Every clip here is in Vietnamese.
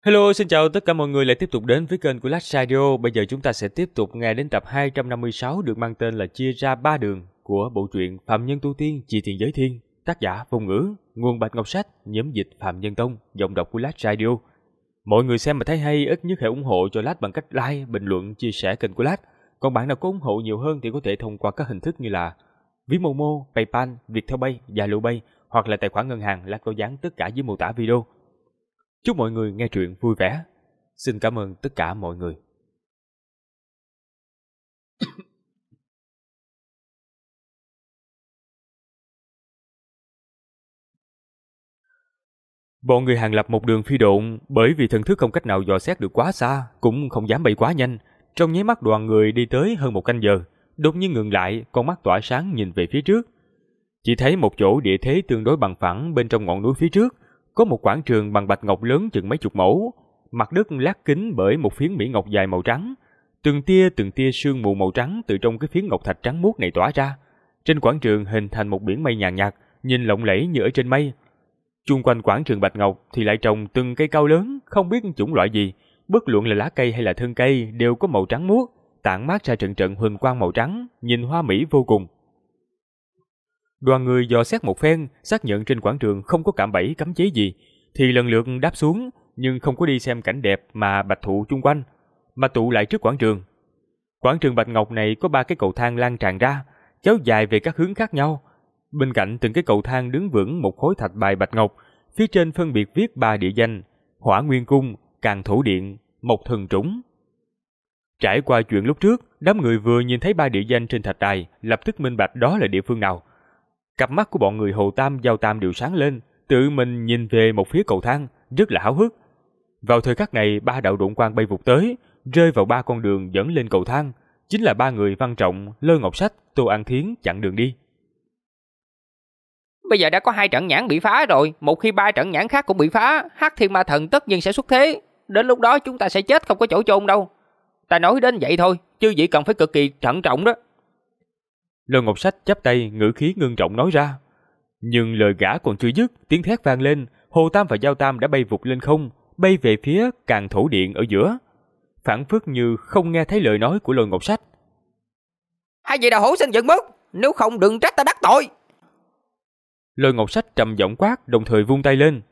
Hello, xin chào tất cả mọi người lại tiếp tục đến với kênh của Last Radio. Bây giờ chúng ta sẽ tiếp tục nghe đến tập 256 được mang tên là Chia ra ba đường của bộ truyện Phạm Nhân Tu Tiên Chi Tiền Giới Thiên, tác giả Phong Ngữ, nguồn Bạch Ngọc Sách, nhóm dịch Phạm Nhân Tông, giọng đọc của Last Radio. Mọi người xem mà thấy hay ít nhất hãy ủng hộ cho Last bằng cách like, bình luận, chia sẻ kênh của Last. Còn bạn nào có ủng hộ nhiều hơn thì có thể thông qua các hình thức như là Ví Momo, PayPal, Viettelpay, Zalo Pay hoặc là tài khoản ngân hàng. Last có dán tất cả dưới mô tả video. Chúc mọi người nghe truyện vui vẻ. Xin cảm ơn tất cả mọi người. Bọn người hàng lập một đường phi độn, bởi vì thần thức không cách nào dò xét được quá xa, cũng không dám bay quá nhanh. Trong nháy mắt đoàn người đi tới hơn một canh giờ, đột nhiên ngừng lại, con mắt tỏa sáng nhìn về phía trước. Chỉ thấy một chỗ địa thế tương đối bằng phẳng bên trong ngọn núi phía trước, có một quảng trường bằng bạch ngọc lớn chừng mấy chục mẫu, mặt đất lát kính bởi một phiến mỹ ngọc dài màu trắng. Từng tia sương mù màu trắng từ trong cái phiến ngọc thạch trắng muốt này tỏa ra. Trên quảng trường hình thành một biển mây nhàn nhạt, nhìn lộng lẫy như ở trên mây. Chung quanh quảng trường bạch ngọc thì lại trồng từng cây cao lớn, không biết chủng loại gì, bất luận là lá cây hay là thân cây đều có màu trắng muốt, tản mát ra trận trận huỳnh quang màu trắng, nhìn hoa mỹ vô cùng. Đoàn người dò xét một phen, xác nhận trên quảng trường không có cạm bẫy cấm chế gì, thì lần lượt đáp xuống, nhưng không có đi xem cảnh đẹp mà bạch thụ chung quanh, mà tụ lại trước quảng trường. Quảng trường bạch ngọc này có 3 cái cầu thang lan tràn ra, kéo dài về các hướng khác nhau. Bên cạnh từng cái cầu thang đứng vững một khối thạch bài bạch ngọc, phía trên phân biệt viết 3 địa danh: Hỏa Nguyên Cung, Càn Thổ Điện, Mộc Thần Trũng. Trải qua chuyện lúc trước, đám người vừa nhìn thấy 3 địa danh trên thạch đài, lập tức minh bạch đó là địa phương nào. Cặp mắt của bọn người Hồ Tam, Giao Tam đều sáng lên, tự mình nhìn về một phía cầu thang, rất là háo hức. Vào thời khắc này, 3 đạo độn quang bay vụt tới, rơi vào 3 con đường dẫn lên cầu thang, chính là 3 người Văn Trọng, Lôi Ngọc Sách, Tô An Thiến chặn đường đi. Bây giờ đã có 2 trận nhãn bị phá rồi, một khi 3 trận nhãn khác cũng bị phá, Hắc Thiên Ma Thần tất nhiên sẽ xuất thế, đến lúc đó chúng ta sẽ chết không có chỗ chôn đâu. Ta nói đến vậy thôi, chứ vậy cần phải cực kỳ thận trọng đó. Lôi Ngọc Sách chắp tay, ngữ khí ngưng trọng nói ra. Nhưng lời gã còn chưa dứt, tiếng thét vang lên, Hồ Tam và Giao Tam đã bay vụt lên không, bay về phía Càn Thổ Điện ở giữa, phảng phất như không nghe thấy lời nói của Lôi Ngọc Sách. Hai vị đạo hữu xin dừng bước, nếu không đừng trách ta đắc tội. Lôi Ngọc Sách trầm giọng quát, đồng thời vung tay lên.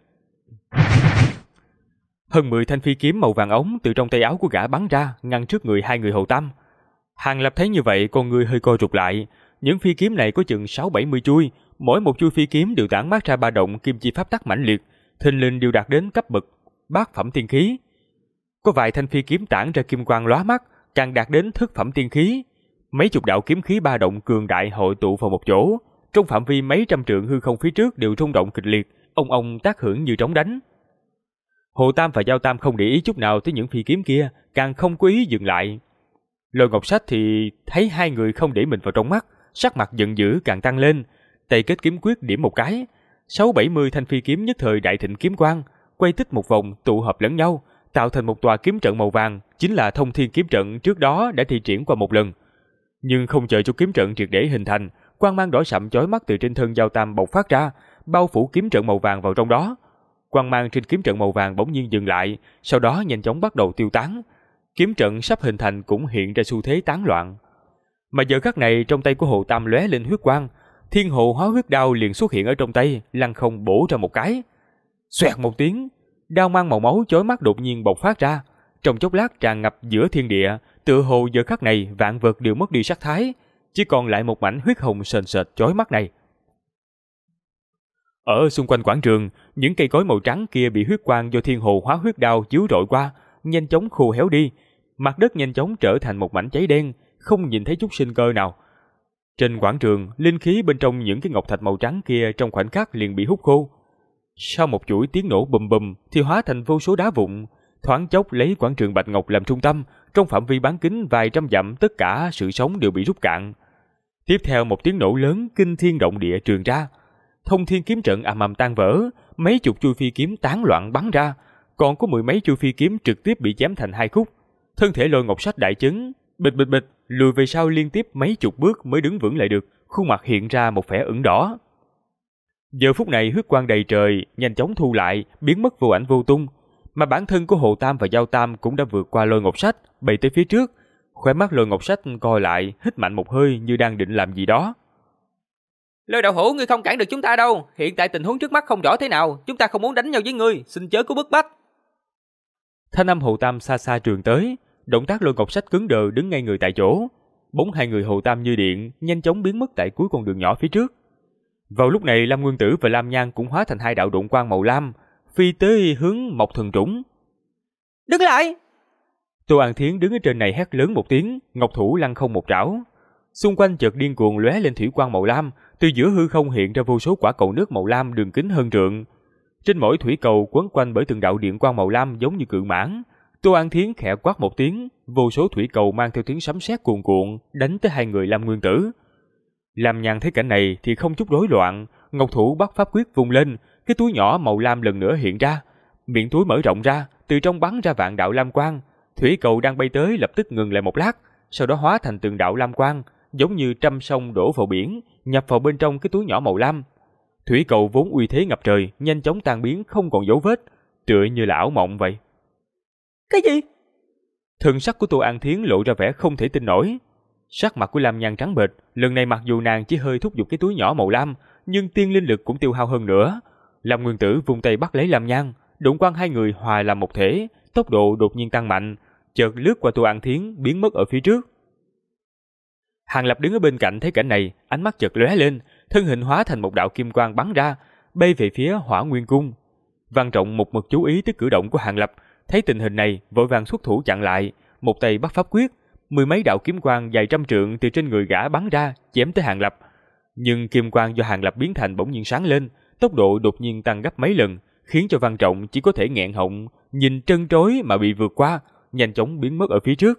Hơn 10 thanh phi kiếm màu vàng ống từ trong tay áo của gã bắn ra, ngăn trước người 2 người Hồ Tam. Hàng Lập thấy như vậy, con người hơi co rụt lại. Những phi kiếm này có chừng 6-70 chuôi, mỗi một chuôi phi kiếm đều tản mát ra ba động kim chi pháp tắc mãnh liệt, thình lình đều đạt đến cấp bậc bát phẩm tiên khí. Có vài thanh phi kiếm tản ra kim quang lóa mắt, càng đạt đến thất phẩm tiên khí. Mấy chục đạo kiếm khí ba động cường đại hội tụ vào một chỗ, trong phạm vi mấy trăm trượng hư không phía trước đều rung động kịch liệt, ông tác hưởng như trống đánh. Hồ Tam và Giao Tam không để ý chút nào tới những phi kiếm kia, càng không có ý dừng lại. Lôi Ngọc Sách thì thấy 2 người không để mình vào trong mắt, sắc mặt giận dữ càng tăng lên, tay kết kiếm quyết điểm một cái, 6-70 thanh phi kiếm nhất thời đại thịnh kiếm quang, quay tích một vòng tụ hợp lẫn nhau, tạo thành một tòa kiếm trận màu vàng, chính là Thông Thiên kiếm trận trước đó đã thi triển qua một lần. Nhưng không chờ cho kiếm trận triệt để hình thành, quang mang đỏ sậm chói mắt từ trên thân Giao Tam bộc phát ra, bao phủ kiếm trận màu vàng vào trong đó. Quang mang trên kiếm trận màu vàng bỗng nhiên dừng lại, sau đó nhanh chóng bắt đầu tiêu tán. Kiếm trận sắp hình thành cũng hiện ra xu thế tán loạn. Mà giờ khắc này trong tay của Hồ Tam lóe lên huyết quang, Thiên Hồ Hóa Huyết Đao liền xuất hiện ở trong tay, lăng không bổ ra một cái. Xoẹt một tiếng, đao mang màu máu chói mắt đột nhiên bộc phát ra, trong chốc lát tràn ngập giữa thiên địa, tựa hồ giờ khắc này vạn vật đều mất đi sắc thái, chỉ còn lại một mảnh huyết hồng sền sệt chói mắt này. Ở xung quanh quảng trường, những cây cối màu trắng kia bị huyết quang do Thiên Hồ Hóa Huyết Đao chiếu rọi qua, nhanh chóng khô héo đi, mặt đất nhanh chóng trở thành một mảnh cháy đen, không nhìn thấy chút sinh cơ nào. Trên quảng trường, linh khí bên trong những cái ngọc thạch màu trắng kia trong khoảnh khắc liền bị hút khô. Sau một chuỗi tiếng nổ bùm bùm thì hóa thành vô số đá vụn, thoáng chốc lấy quảng trường bạch ngọc làm trung tâm, trong phạm vi bán kính vài trăm dặm tất cả sự sống đều bị rút cạn. Tiếp theo một tiếng nổ lớn kinh thiên động địa truyền ra, Thông Thiên kiếm trận ầm ầm tan vỡ, mấy chục chuôi phi kiếm tán loạn bắn ra, còn có 10 mấy chuôi phi kiếm trực tiếp bị chém thành 2 khúc. Thân thể Lôi Ngọc Sách đại chấn, bịch bịch bịch lùi về sau liên tiếp mấy chục bước mới đứng vững lại được, khuôn mặt hiện ra một vẻ ửng đỏ. Giờ phút này huyết quang đầy trời nhanh chóng thu lại, biến mất vô ảnh vô tung. mà bản thân của Hồ Tam và Giao Tam cũng đã vượt qua Lôi Ngọc Sách, bay tới phía trước. Khóe mắt Lôi Ngọc Sách co lại, hít mạnh một hơi như đang định làm gì đó. Lôi Đạo Hữu, ngươi không cản được chúng ta đâu. Hiện tại tình huống trước mắt không rõ thế nào, chúng ta không muốn đánh nhau với ngươi, xin chớ có bức bách. Thanh âm Hồ Tam xa xa truyền tới, động tác Lôi Ngọc Sách cứng đờ đứng ngay người tại chỗ. Bóng hai người Hồ Tam như điện, nhanh chóng biến mất tại cuối con đường nhỏ phía trước. Vào lúc này, Lam Nguyên Tử và Lam Nhan cũng hóa thành hai đạo độn quang màu lam, phi tới hướng Mộc Thần Trũng. Đứng lại! Tô An Thiến đứng ở trên này hét lớn một tiếng, ngọc thủ lăng không một trảo. Xung quanh chợt điên cuồng lóe lên thủy quang màu lam, từ giữa hư không hiện ra vô số quả cầu nước màu lam đường kính hơn trượng. Trên mỗi thủy cầu quấn quanh bởi từng đạo điện quang màu lam giống như cự mãng. Tô An Thiến khẽ quát một tiếng, vô số thủy cầu mang theo tiếng sấm sét cuồn cuộn đánh tới hai người Lam Nguyên Tử. Lam Nhan thấy cảnh này thì không chút rối loạn, ngọc thủ bắt pháp quyết vung lên, cái túi nhỏ màu lam lần nữa hiện ra, miệng túi mở rộng ra, từ trong bắn ra vạn đạo lam quang. Thủy cầu đang bay tới lập tức ngừng lại một lát, sau đó hóa thành từng đạo lam quang, giống như trăm sông đổ vào biển, nhập vào bên trong cái túi nhỏ màu lam. Thủy cầu vốn uy thế ngập trời, nhanh chóng tan biến không còn dấu vết, tựa như là ảo mộng vậy. Cái gì? Thần sắc của Tô An Thiến lộ ra vẻ không thể tin nổi. Sắc mặt của Lam Nhan trắng bệch, lần này mặc dù nàng chỉ hơi thúc giục cái túi nhỏ màu lam, nhưng tiên linh lực cũng tiêu hao hơn nữa. Lam Nguyên Tử vung tay bắt lấy Lam Nhan, đụng quang hai người hòa làm một thể, tốc độ đột nhiên tăng mạnh, chợt lướt qua Tô An Thiến biến mất ở phía trước. Hàng Lập đứng ở bên cạnh thấy cảnh này, ánh mắt chợt lóe lên, thân hình hóa thành một đạo kim quang bắn ra, bay về phía Hỏa Nguyên Cung. Văn Trọng một mực chú ý tới cử động của Hàng Lập, thấy tình hình này vội vàng xuất thủ chặn lại, một tay bắt pháp quyết, mười mấy đạo kiếm quang dài trăm trượng từ trên người gã bắn ra, chém tới Hàng Lập. Nhưng kim quang do Hàng Lập biến thành bỗng nhiên sáng lên, tốc độ đột nhiên tăng gấp mấy lần, khiến cho Văn Trọng chỉ có thể nghẹn họng, nhìn trân trối mà bị vượt qua, nhanh chóng biến mất ở phía trước.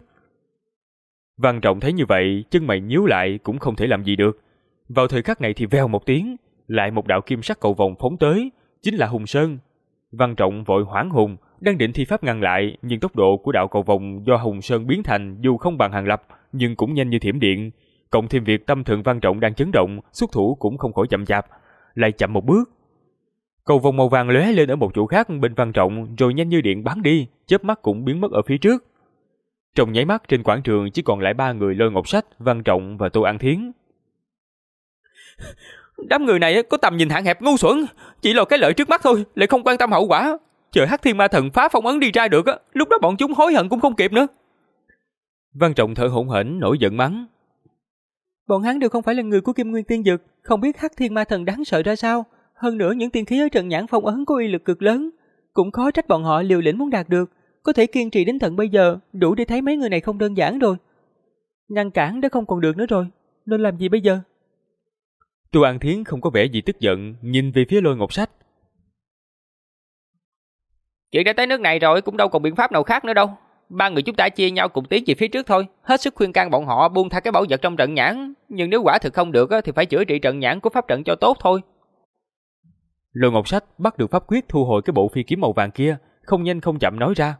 Văn Trọng thấy như vậy, chân mày nhíu lại cũng không thể làm gì được. Vào thời khắc này thì vèo một tiếng, lại một đạo kim sắc cầu vồng phóng tới, chính là Hùng Sơn. Văn Trọng vội hoảng hồn, đang định thi pháp ngăn lại, nhưng tốc độ của đạo cầu vồng do Hùng Sơn biến thành dù không bằng Hàng Lập, nhưng cũng nhanh như thiểm điện. Cộng thêm việc tâm thần Văn Trọng đang chấn động, xuất thủ cũng không khỏi chậm chạp, lại chậm một bước. Cầu vồng màu vàng lóe lên ở một chỗ khác bên Văn Trọng, rồi nhanh như điện bắn đi, chớp mắt cũng biến mất ở phía trước. Trong nháy mắt trên quảng trường chỉ còn lại ba người Lôi Ngọc Sách, Văn Trọng và Tô An Thiến. Đám người này có tầm nhìn hạn hẹp ngu xuẩn, chỉ lo cái lợi trước mắt thôi, lại không quan tâm hậu quả. Chờ Hắc Thiên Ma Thần phá phong ấn đi ra được, lúc đó bọn chúng hối hận cũng không kịp nữa. Văn Trọng thở hổn hển nổi giận mắng. Bọn hắn đều không phải là người của Kim Nguyên Tiên Dực, không biết Hắc Thiên Ma Thần đáng sợ ra sao. Hơn nữa những tiên khí ở Trần Nhãn phong ấn có uy lực cực lớn, cũng khó trách bọn họ liều lĩnh muốn đạt được. Có thể kiên trì đến tận bây giờ, đủ để thấy mấy người này không đơn giản rồi. Ngăn cản đã không còn được nữa rồi, nên làm gì bây giờ? Tô An Thiến không có vẻ gì tức giận, nhìn về phía Lôi Ngọc Sách. Chuyện đã tới nước này rồi, cũng đâu còn biện pháp nào khác nữa đâu. Ba người chúng ta chia nhau cùng tiến về phía trước thôi, hết sức khuyên can bọn họ buông tha cái bảo vật trong trận nhãn, nhưng nếu quả thực không được thì phải chữa trị trận nhãn của pháp trận cho tốt thôi. Lôi Ngọc Sách bắt được pháp quyết thu hồi cái bộ phi kiếm màu vàng kia, không nhanh không chậm nói ra.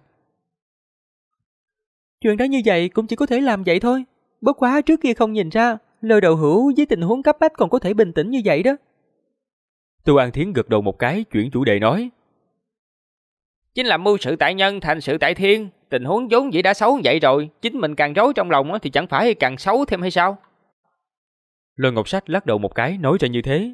Chuyện đó như vậy cũng chỉ có thể làm vậy thôi. Bất quá trước kia không nhìn ra, Lôi Đạo Hữu với tình huống cấp bách còn có thể bình tĩnh như vậy đó. Tô An Thiến gật đầu một cái, chuyển chủ đề nói. Chính là mưu sự tại nhân, thành sự tại thiên. Tình huống vốn dĩ đã xấu vậy rồi, chính mình càng rối trong lòng thì chẳng phải càng xấu thêm hay sao? Lôi Ngọc Sách lắc đầu một cái, nói ra như thế.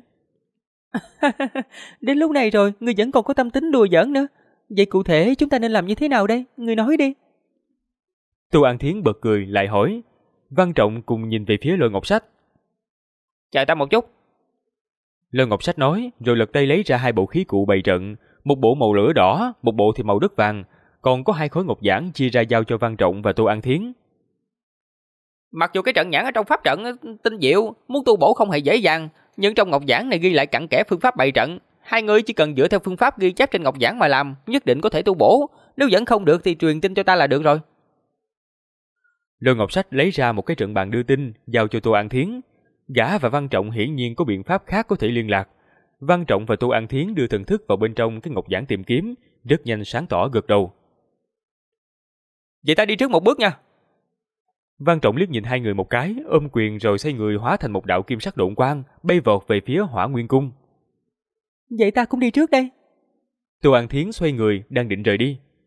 Đến lúc này rồi, ngươi vẫn còn có tâm tính đùa giỡn nữa. Vậy cụ thể chúng ta nên làm như thế nào đây? Ngươi nói đi. Tô An Thiến bật cười lại hỏi. Văn Trọng cùng nhìn về phía Lôi Ngọc Sách. Chờ ta một chút. Lôi Ngọc Sách nói, rồi lật tay lấy ra hai bộ khí cụ bày trận, một bộ màu lửa đỏ, một bộ thì màu đất vàng, còn có hai khối ngọc giản chia ra giao cho Văn Trọng và Tô An Thiến. Mặc dù cái trận nhãn ở trong pháp trận tinh diệu, muốn tu bổ không hề dễ dàng, nhưng trong ngọc giản này ghi lại cặn kẽ phương pháp bày trận, hai người chỉ cần dựa theo phương pháp ghi chép trên ngọc giản mà làm, nhất định có thể tu bổ. Nếu vẫn không được thì truyền tin cho ta là được rồi. Lôi Ngọc Sách lấy ra một cái trận bàn đưa tin, giao cho Tô An Thiến. Gã và Văn Trọng hiển nhiên có biện pháp khác có thể liên lạc. Văn Trọng và Tô An Thiến đưa thần thức vào bên trong cái ngọc giản tìm kiếm, rất nhanh sáng tỏ gật đầu. Vậy ta đi trước một bước nha. Văn Trọng liếc nhìn hai người một cái, ôm quyền rồi xoay người hóa thành một đạo kim sắc độn quang, bay vọt về phía Hỏa Nguyên Cung. Vậy ta cũng đi trước đây. Tô An Thiến xoay người, đang định rời đi.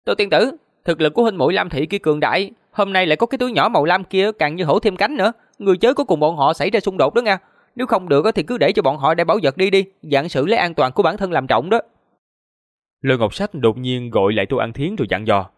Tô tiên tử, thực lực của huynh muội Lam thị kia cường đại, hôm nay lại có cái túi nhỏ màu lam kia càng như hổ thêm cánh nữa, người chớ có cùng bọn họ xảy ra xung đột đó nha. Nếu không được thì cứ để cho bọn họ đem bảo vật đi, dạng sự lấy an toàn của bản thân làm trọng đó. Lôi Ngọc Sách đột nhiên gọi lại Tô An Thiến rồi dặn dò.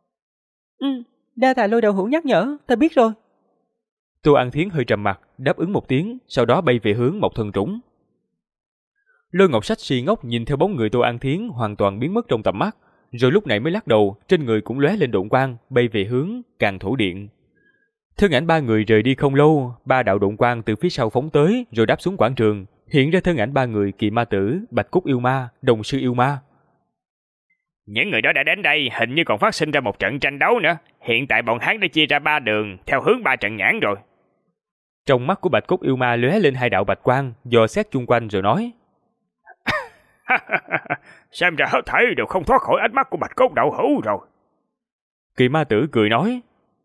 Đa tạ Lôi đạo hữu nhắc nhở, ta biết rồi. Tô An Thiến hơi trầm mặt, đáp ứng một tiếng, sau đó bay về hướng Mộc Thần Trũng. Lôi Ngọc Sách si ngốc nhìn theo bóng người Tô An Thiến hoàn toàn biến mất trong tầm mắt, rồi lúc này mới lắc đầu, trên người cũng lóe lên độn quang, bay về hướng Càn Thổ Điện. Thân ảnh ba người rời đi không lâu, ba đạo độn quang từ phía sau phóng tới, rồi đáp xuống quảng trường, hiện ra thân ảnh ba người Kỳ Ma Tử, Bạch Cốt Yêu Ma, Đồng Sư Yêu Ma. Những người đó đã đến đây, hình như còn phát sinh ra một trận tranh đấu nữa. Hiện tại bọn hắn đã chia ra 3 đường, theo hướng 3 trận nhãn rồi. Trong mắt của Bạch Cốt Yêu Ma lóe lên 2 đạo bạch quang, dò xét chung quanh rồi nói. Xem ra hết thảy đều không thoát khỏi ánh mắt của Bạch Cốt đạo hữu rồi. Kỳ Ma Tử cười nói.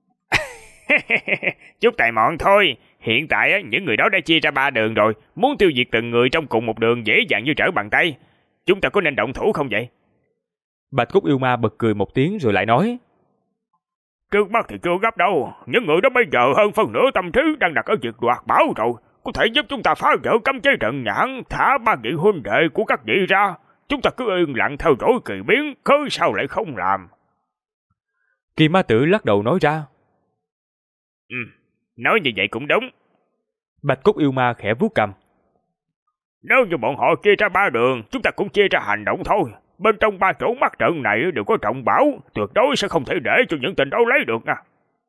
Chút tài mọn thôi. Hiện tại những người đó đã chia ra 3 đường rồi, muốn tiêu diệt từng người trong cùng một đường dễ dàng như trở bàn tay. Chúng ta có nên động thủ không vậy? Bạch Cốt Yêu Ma bật cười một tiếng rồi lại nói. Trước mắt thì chưa gấp đâu. Những người đó bây giờ hơn phân nửa tâm trí đang đặt ở việc đoạt bảo rồi. Có thể giúp chúng ta phá vỡ cấm chế trận nhãn, thả 3 vị huynh đệ của các vị ra. Chúng ta cứ yên lặng theo dõi kỳ biến, cớ sao lại không làm? Kỳ Ma Tử lắc đầu nói ra. Nói như vậy cũng đúng. Bạch Cốt Yêu Ma khẽ vuốt cằm. Nếu như bọn họ chia ra 3 đường, chúng ta cũng chia ra hành động thôi. Bên trong 3 chỗ mắt trận này đều có trọng bảo, tuyệt đối sẽ không thể để cho những tên đó lấy được nha.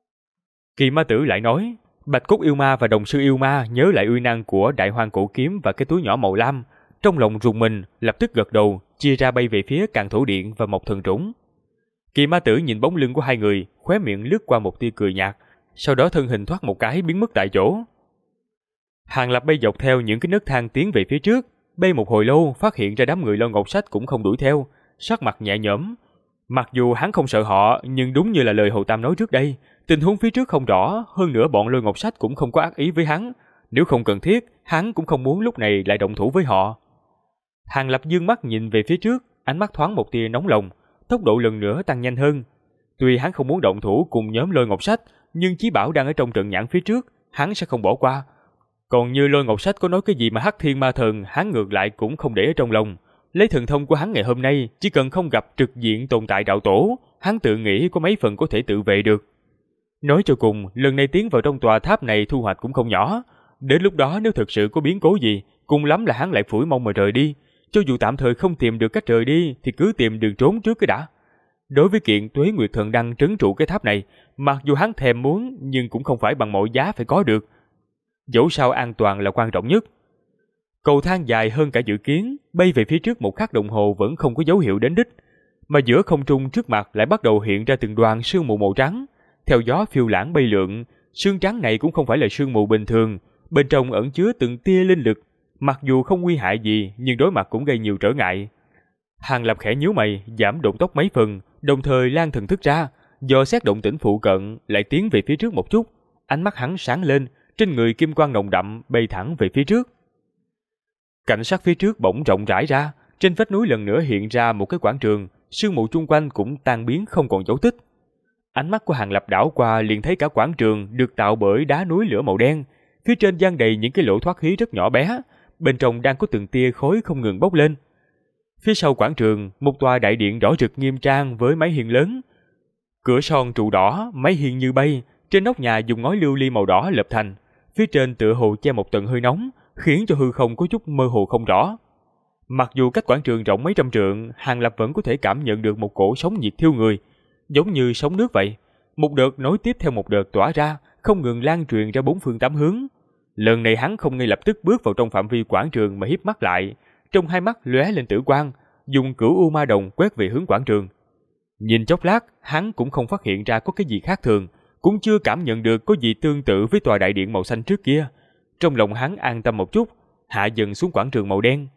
Kỳ Ma Tử lại nói. Bạch Cốt Yêu Ma và Đồng Sư Yêu Ma nhớ lại uy năng của Đại Hoang Cổ Kiếm và cái túi nhỏ màu lam, trong lòng rùng mình, lập tức gật đầu, chia ra bay về phía Càn Thổ Điện và Mộc Thần Trũng. Kỳ Ma Tử nhìn bóng lưng của hai người, khóe miệng lướt qua một tia cười nhạt, sau đó thân hình thoát một cái biến mất tại chỗ. Hàng Lập bay dọc theo những cái nấc thang tiến về phía trước, bay một hồi lâu phát hiện ra đám người Lôi Ngọc Sách cũng không đuổi theo, sắc mặt nhẹ nhõm. Mặc dù hắn không sợ họ, nhưng đúng như là lời Hầu Tam nói trước đây, tình huống phía trước không rõ, hơn nữa bọn Lôi Ngọc Sách cũng không có ác ý với hắn, nếu không cần thiết, hắn cũng không muốn lúc này lại động thủ với họ. Hàng Lập dương mắt nhìn về phía trước, ánh mắt thoáng một tia nóng lòng, tốc độ lần nữa tăng nhanh hơn. Tuy hắn không muốn động thủ cùng nhóm Lôi Ngọc Sách, nhưng Chí Bảo đang ở trong trận nhãn phía trước, hắn sẽ không bỏ qua. Còn như Lôi Ngọc Sách có nói cái gì mà Hắc Thiên Ma Thần, hắn ngược lại cũng không để ở trong lòng. Lấy thần thông của hắn ngày hôm nay, chỉ cần không gặp trực diện tồn tại đạo tổ, hắn tự nghĩ có mấy phần có thể tự vệ được. Nói cho cùng, lần này tiến vào trong tòa tháp này thu hoạch cũng không nhỏ. Đến lúc đó nếu thực sự có biến cố gì, cùng lắm là hắn lại phủi mông mà rời đi. Cho dù tạm thời không tìm được cách rời đi, thì cứ tìm đường trốn trước cái đã. Đối với kiện Tuế Nguyệt Thần Đăng trấn trụ cái tháp này, mặc dù hắn thèm muốn, nhưng cũng không phải bằng mọi giá phải có được. Dẫu sao an toàn là quan trọng nhất. Cầu thang dài hơn cả dự kiến, bay về phía trước một khắc đồng hồ vẫn không có dấu hiệu đến đích, mà giữa không trung trước mặt lại bắt đầu hiện ra từng đoàn sương mù màu trắng, theo gió phiêu lãng bay lượn. Sương trắng này cũng không phải là sương mù bình thường, bên trong ẩn chứa từng tia linh lực, mặc dù không nguy hại gì nhưng đối mặt cũng gây nhiều trở ngại. Hàng Lập khẽ nhíu mày, giảm động tốc mấy phần, đồng thời lan thần thức ra, dò xét động tĩnh phụ cận, lại tiến về phía trước một chút. Ánh mắt hắn sáng lên, trên người kim quang nồng đậm bay thẳng về phía trước. Cảnh sát phía trước bỗng rộng rãi ra, trên vách núi lần nữa hiện ra một cái quảng trường, sương mù chung quanh cũng tan biến không còn dấu tích. Ánh mắt của Hàng Lập đảo qua liền thấy cả quảng trường được tạo bởi đá núi lửa màu đen, phía trên dang đầy những cái lỗ thoát khí rất nhỏ bé, bên trong đang có từng tia khói không ngừng bốc lên. Phía sau quảng trường, một tòa đại điện đỏ rực nghiêm trang với mái hiên lớn, cửa son trụ đỏ, mái hiên như bay, trên nóc nhà dùng ngói lưu ly màu đỏ lập thành, phía trên tựa hồ che một tầng hơi nóng, khiến cho hư không có chút mơ hồ không rõ. Mặc dù cách quảng trường rộng mấy trăm trượng, Hàng Lập vẫn có thể cảm nhận được một cổ sóng nhiệt thiêu người, giống như sóng nước vậy. Một đợt nối tiếp theo một đợt tỏa ra, không ngừng lan truyền ra bốn phương tám hướng. Lần này hắn không ngay lập tức bước vào trong phạm vi quảng trường mà híp mắt lại, trong hai mắt lóe lên tử quang, dùng Cửu U Ma Đồng quét về hướng quảng trường. Nhìn chốc lát, hắn cũng không phát hiện ra có cái gì khác thường, cũng chưa cảm nhận được có gì tương tự với tòa đại điện màu xanh trước kia. Trong lòng hắn an tâm một chút, hạ dần xuống quảng trường màu đen.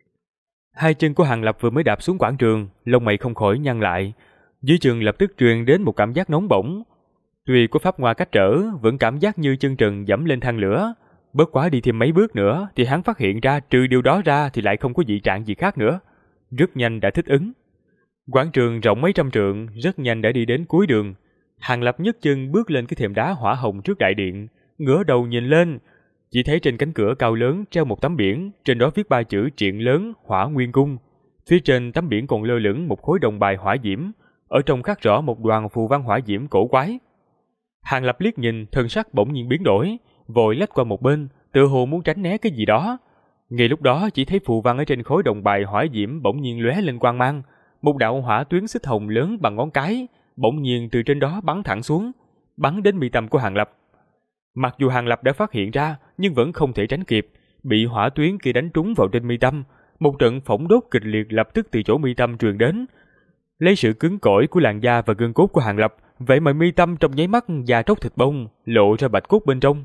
Hai chân của Hàng Lập vừa mới đạp xuống quảng trường, lông mày không khỏi nhăn lại. Dưới chân lập tức truyền đến một cảm giác nóng bỏng. Tuy có pháp hoa cách trở, vẫn cảm giác như chân trần dẫm lên than lửa. Bất quá đi thêm mấy bước nữa thì hắn phát hiện ra trừ điều đó ra thì lại không có dị trạng gì khác nữa. Rất nhanh đã thích ứng. Quảng trường rộng mấy trăm trượng, rất nhanh đã đi đến cuối đường. Hàng Lập nhấc chân bước lên cái thềm đá hỏa hồng trước đại điện, ngửa đầu nhìn lên, chỉ thấy trên cánh cửa cao lớn treo một tấm biển, trên đó viết 3 chữ triện lớn Hỏa Nguyên Cung. Phía trên tấm biển còn lơ lửng một khối đồng bài hỏa diễm, ở trong khắc rõ một đoàn phù văn hỏa diễm cổ quái. Hàng Lập liếc nhìn, thân sắc bỗng nhiên biến đổi, vội lách qua một bên, tựa hồ muốn tránh né cái gì đó. Ngay lúc đó chỉ thấy phù văn ở trên khối đồng bài hỏa diễm bỗng nhiên lóe lên quang mang, một đạo hỏa tuyến xích hồng lớn bằng ngón cái bỗng nhiên từ trên đó bắn thẳng xuống, bắn đến mi tâm của Hàng Lập. Mặc dù Hàng Lập đã phát hiện ra, nhưng vẫn không thể tránh kịp, bị hỏa tuyến kia đánh trúng vào trên mi tâm. Một trận phỏng đốt kịch liệt lập tức từ chỗ mi tâm truyền đến. Lấy sự cứng cỏi của làn da và gân cốt của Hàng Lập, vậy mà mi tâm trong nháy mắt da tróc thịt bông, lộ ra bạch cốt bên trong.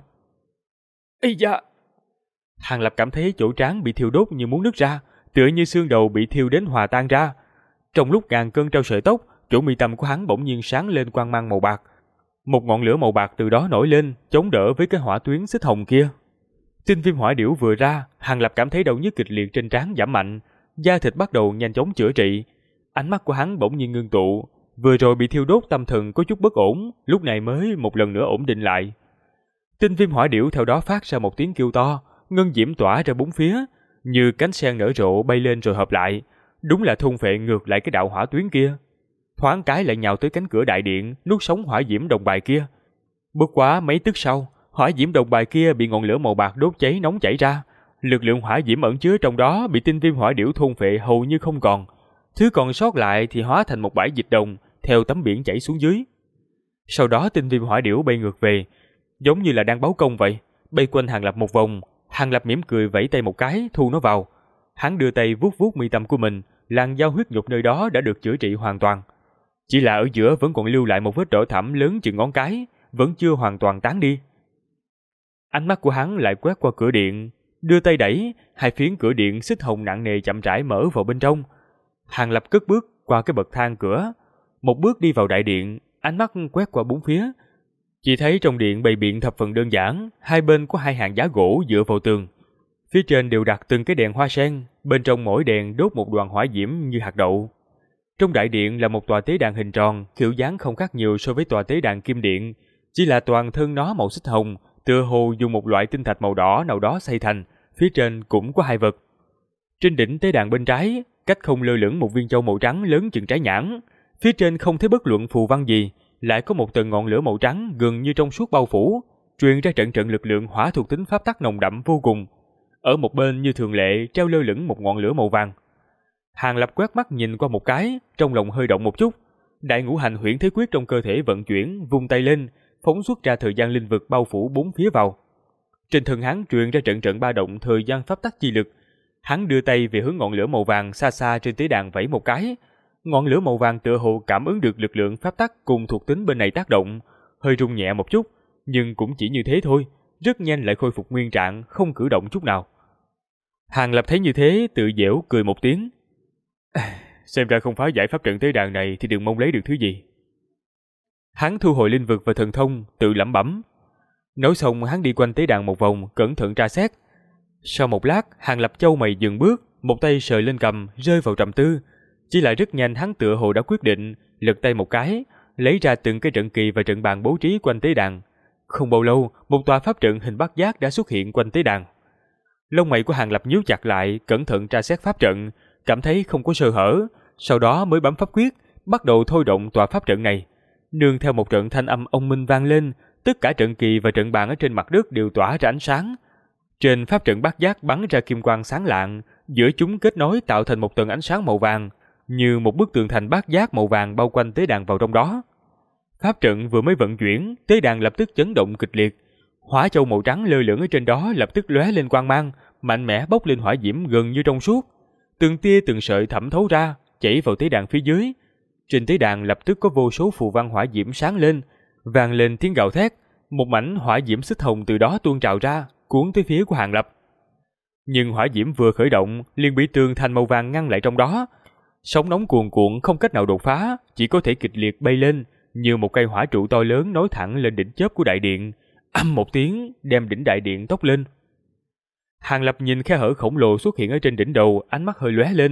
Ây da! Hàng Lập cảm thấy chỗ trán bị thiêu đốt như muốn nứt ra, tựa như xương đầu bị thiêu đến hòa tan ra. Trong lúc ngàn cân treo sợi tóc, chỗ mi tâm của hắn bỗng nhiên sáng lên quang mang màu bạc. Một ngọn lửa màu bạc từ đó nổi lên, chống đỡ với cái hỏa tuyến xích hồng kia. Tinh viêm hỏa điểu vừa ra, Hàng Lập cảm thấy đau nhức kịch liệt trên trán giảm mạnh, da thịt bắt đầu nhanh chóng chữa trị. Ánh mắt của hắn bỗng nhiên ngưng tụ, vừa rồi bị thiêu đốt tâm thần có chút bất ổn, lúc này mới một lần nữa ổn định lại. Tinh viêm hỏa điểu theo đó phát ra một tiếng kêu to, ngân diễm tỏa ra bốn phía, như cánh sen nở rộ bay lên rồi hợp lại, đúng là thôn phệ ngược lại cái đạo hỏa tuyến kia. Thoáng cái lại nhào tới cánh cửa đại điện, nuốt sống hỏa diễm đồng bài kia. Bất quá mấy tức sau, hỏa diễm đồng bài kia bị ngọn lửa màu bạc đốt cháy nóng chảy ra, lực lượng hỏa diễm ẩn chứa trong đó bị tinh viêm hỏa điểu thôn phệ hầu như không còn. Thứ còn sót lại thì hóa thành một bãi dịch đồng theo tấm biển chảy xuống dưới. Sau đó tinh viêm hỏa điểu bay ngược về, giống như là đang báo công vậy, bay quanh Hàng Lập một vòng. Hàng Lập mỉm cười vẫy tay một cái, thu nó vào. Hắn đưa tay vuốt vuốt mi tâm của mình, làn da huyết nhục nơi đó đã được chữa trị hoàn toàn. Chỉ là ở giữa vẫn còn lưu lại một vết đỏ thẫm lớn chừng ngón cái, vẫn chưa hoàn toàn tán đi. Ánh mắt của hắn lại quét qua cửa điện, đưa tay đẩy, hai phiến cửa điện xích hồng nặng nề chậm rãi mở vào bên trong. Hàng Lập cất bước qua cái bậc thang cửa, một bước đi vào đại điện, ánh mắt quét qua bốn phía. Chỉ thấy trong điện bày biện thập phần đơn giản, hai bên có hai hàng giá gỗ dựa vào tường. Phía trên đều đặt từng cái đèn hoa sen, bên trong mỗi đèn đốt một đoàn hỏa diễm như hạt đậu. Trong đại điện là một tòa tế đàn hình tròn, kiểu dáng không khác nhiều so với tòa tế đàn kim điện, chỉ là toàn thân nó màu xích hồng, tựa hồ dùng một loại tinh thạch màu đỏ nào đó xây thành, phía trên cũng có hai vật. Trên đỉnh tế đàn bên trái, cách không lơ lửng một viên châu màu trắng lớn chừng trái nhãn, phía trên không thấy bất luận phù văn gì, lại có một tầng ngọn lửa màu trắng gần như trong suốt bao phủ, truyền ra trận trận lực lượng hỏa thuộc tính pháp tắc nồng đậm vô cùng. Ở một bên như thường lệ treo lơ lửng một ngọn lửa màu vàng. Hàng Lập quét mắt nhìn qua một cái, trong lòng hơi động một chút. Đại ngũ hành huyễn thế quyết trong cơ thể vận chuyển, vung tay lên, phóng xuất ra thời gian linh vực bao phủ bốn phía vào. Trên thân hắn truyền ra trận trận ba động thời gian pháp tắc chi lực. Hắn đưa tay về hướng ngọn lửa màu vàng xa xa trên tế đàn vẫy một cái. Ngọn lửa màu vàng tựa hồ cảm ứng được lực lượng pháp tắc cùng thuộc tính bên này tác động, hơi rung nhẹ một chút, nhưng cũng chỉ như thế thôi, rất nhanh lại khôi phục nguyên trạng, không cử động chút nào. Hàng Lập thấy như thế, tự giễu cười một tiếng. Xem ra không phá giải pháp trận tế đàn này thì đừng mong lấy được thứ gì. Hắn thu hồi linh vực và thần thông, tự lẩm bẩm. Nói xong hắn đi quanh tế đàn một vòng, cẩn thận tra xét. Sau một lát, Hàng Lập chau mày dừng bước, một tay sờ lên cầm, rơi vào trầm tư. Chỉ là rất nhanh hắn tựa hồ đã quyết định, lật tay một cái, lấy ra từng cái trận kỳ và trận bàn bố trí quanh tế đàn. Không bao lâu, một tòa pháp trận hình bát giác đã xuất hiện quanh tế đàn. Lông mày của Hàng Lập nhíu chặt lại, cẩn thận tra xét pháp trận, cảm thấy không có sơ hở, sau đó mới bấm pháp quyết, bắt đầu thôi động tòa pháp trận này. Nương theo một trận thanh âm ông minh vang lên, tất cả trận kỳ và trận bàn ở trên mặt đất đều tỏa ra ánh sáng. Trên pháp trận bát giác bắn ra kim quang sáng lạng, giữa chúng kết nối tạo thành một tầng ánh sáng màu vàng, như một bức tường thành bát giác màu vàng bao quanh tế đàn vào trong đó. Pháp trận vừa mới vận chuyển, tế đàn lập tức chấn động kịch liệt. Hỏa châu màu trắng lơ lửng ở trên đó lập tức lóe lên quang mang, mạnh mẽ bốc lên hỏa diễm gần như trong suốt. Từng tia từng sợi thẩm thấu ra, chảy vào tế đàn phía dưới. Trên tế đàn lập tức có vô số phù văn hỏa diễm sáng lên, vang lên tiếng gào thét, một mảnh hỏa diễm xích hồng từ đó tuôn trào ra, cuốn tới phía của Hàng Lập. Nhưng hỏa diễm vừa khởi động, liền bị tường thành màu vàng ngăn lại trong đó. Sóng nóng cuồn cuộn không cách nào đột phá, chỉ có thể kịch liệt bay lên, như một cây hỏa trụ to lớn nối thẳng lên đỉnh chóp của đại điện, ầm một tiếng đem đỉnh đại điện tốc lên. Hàng Lập nhìn khe hở khổng lồ xuất hiện ở trên đỉnh đầu, ánh mắt hơi lóe lên,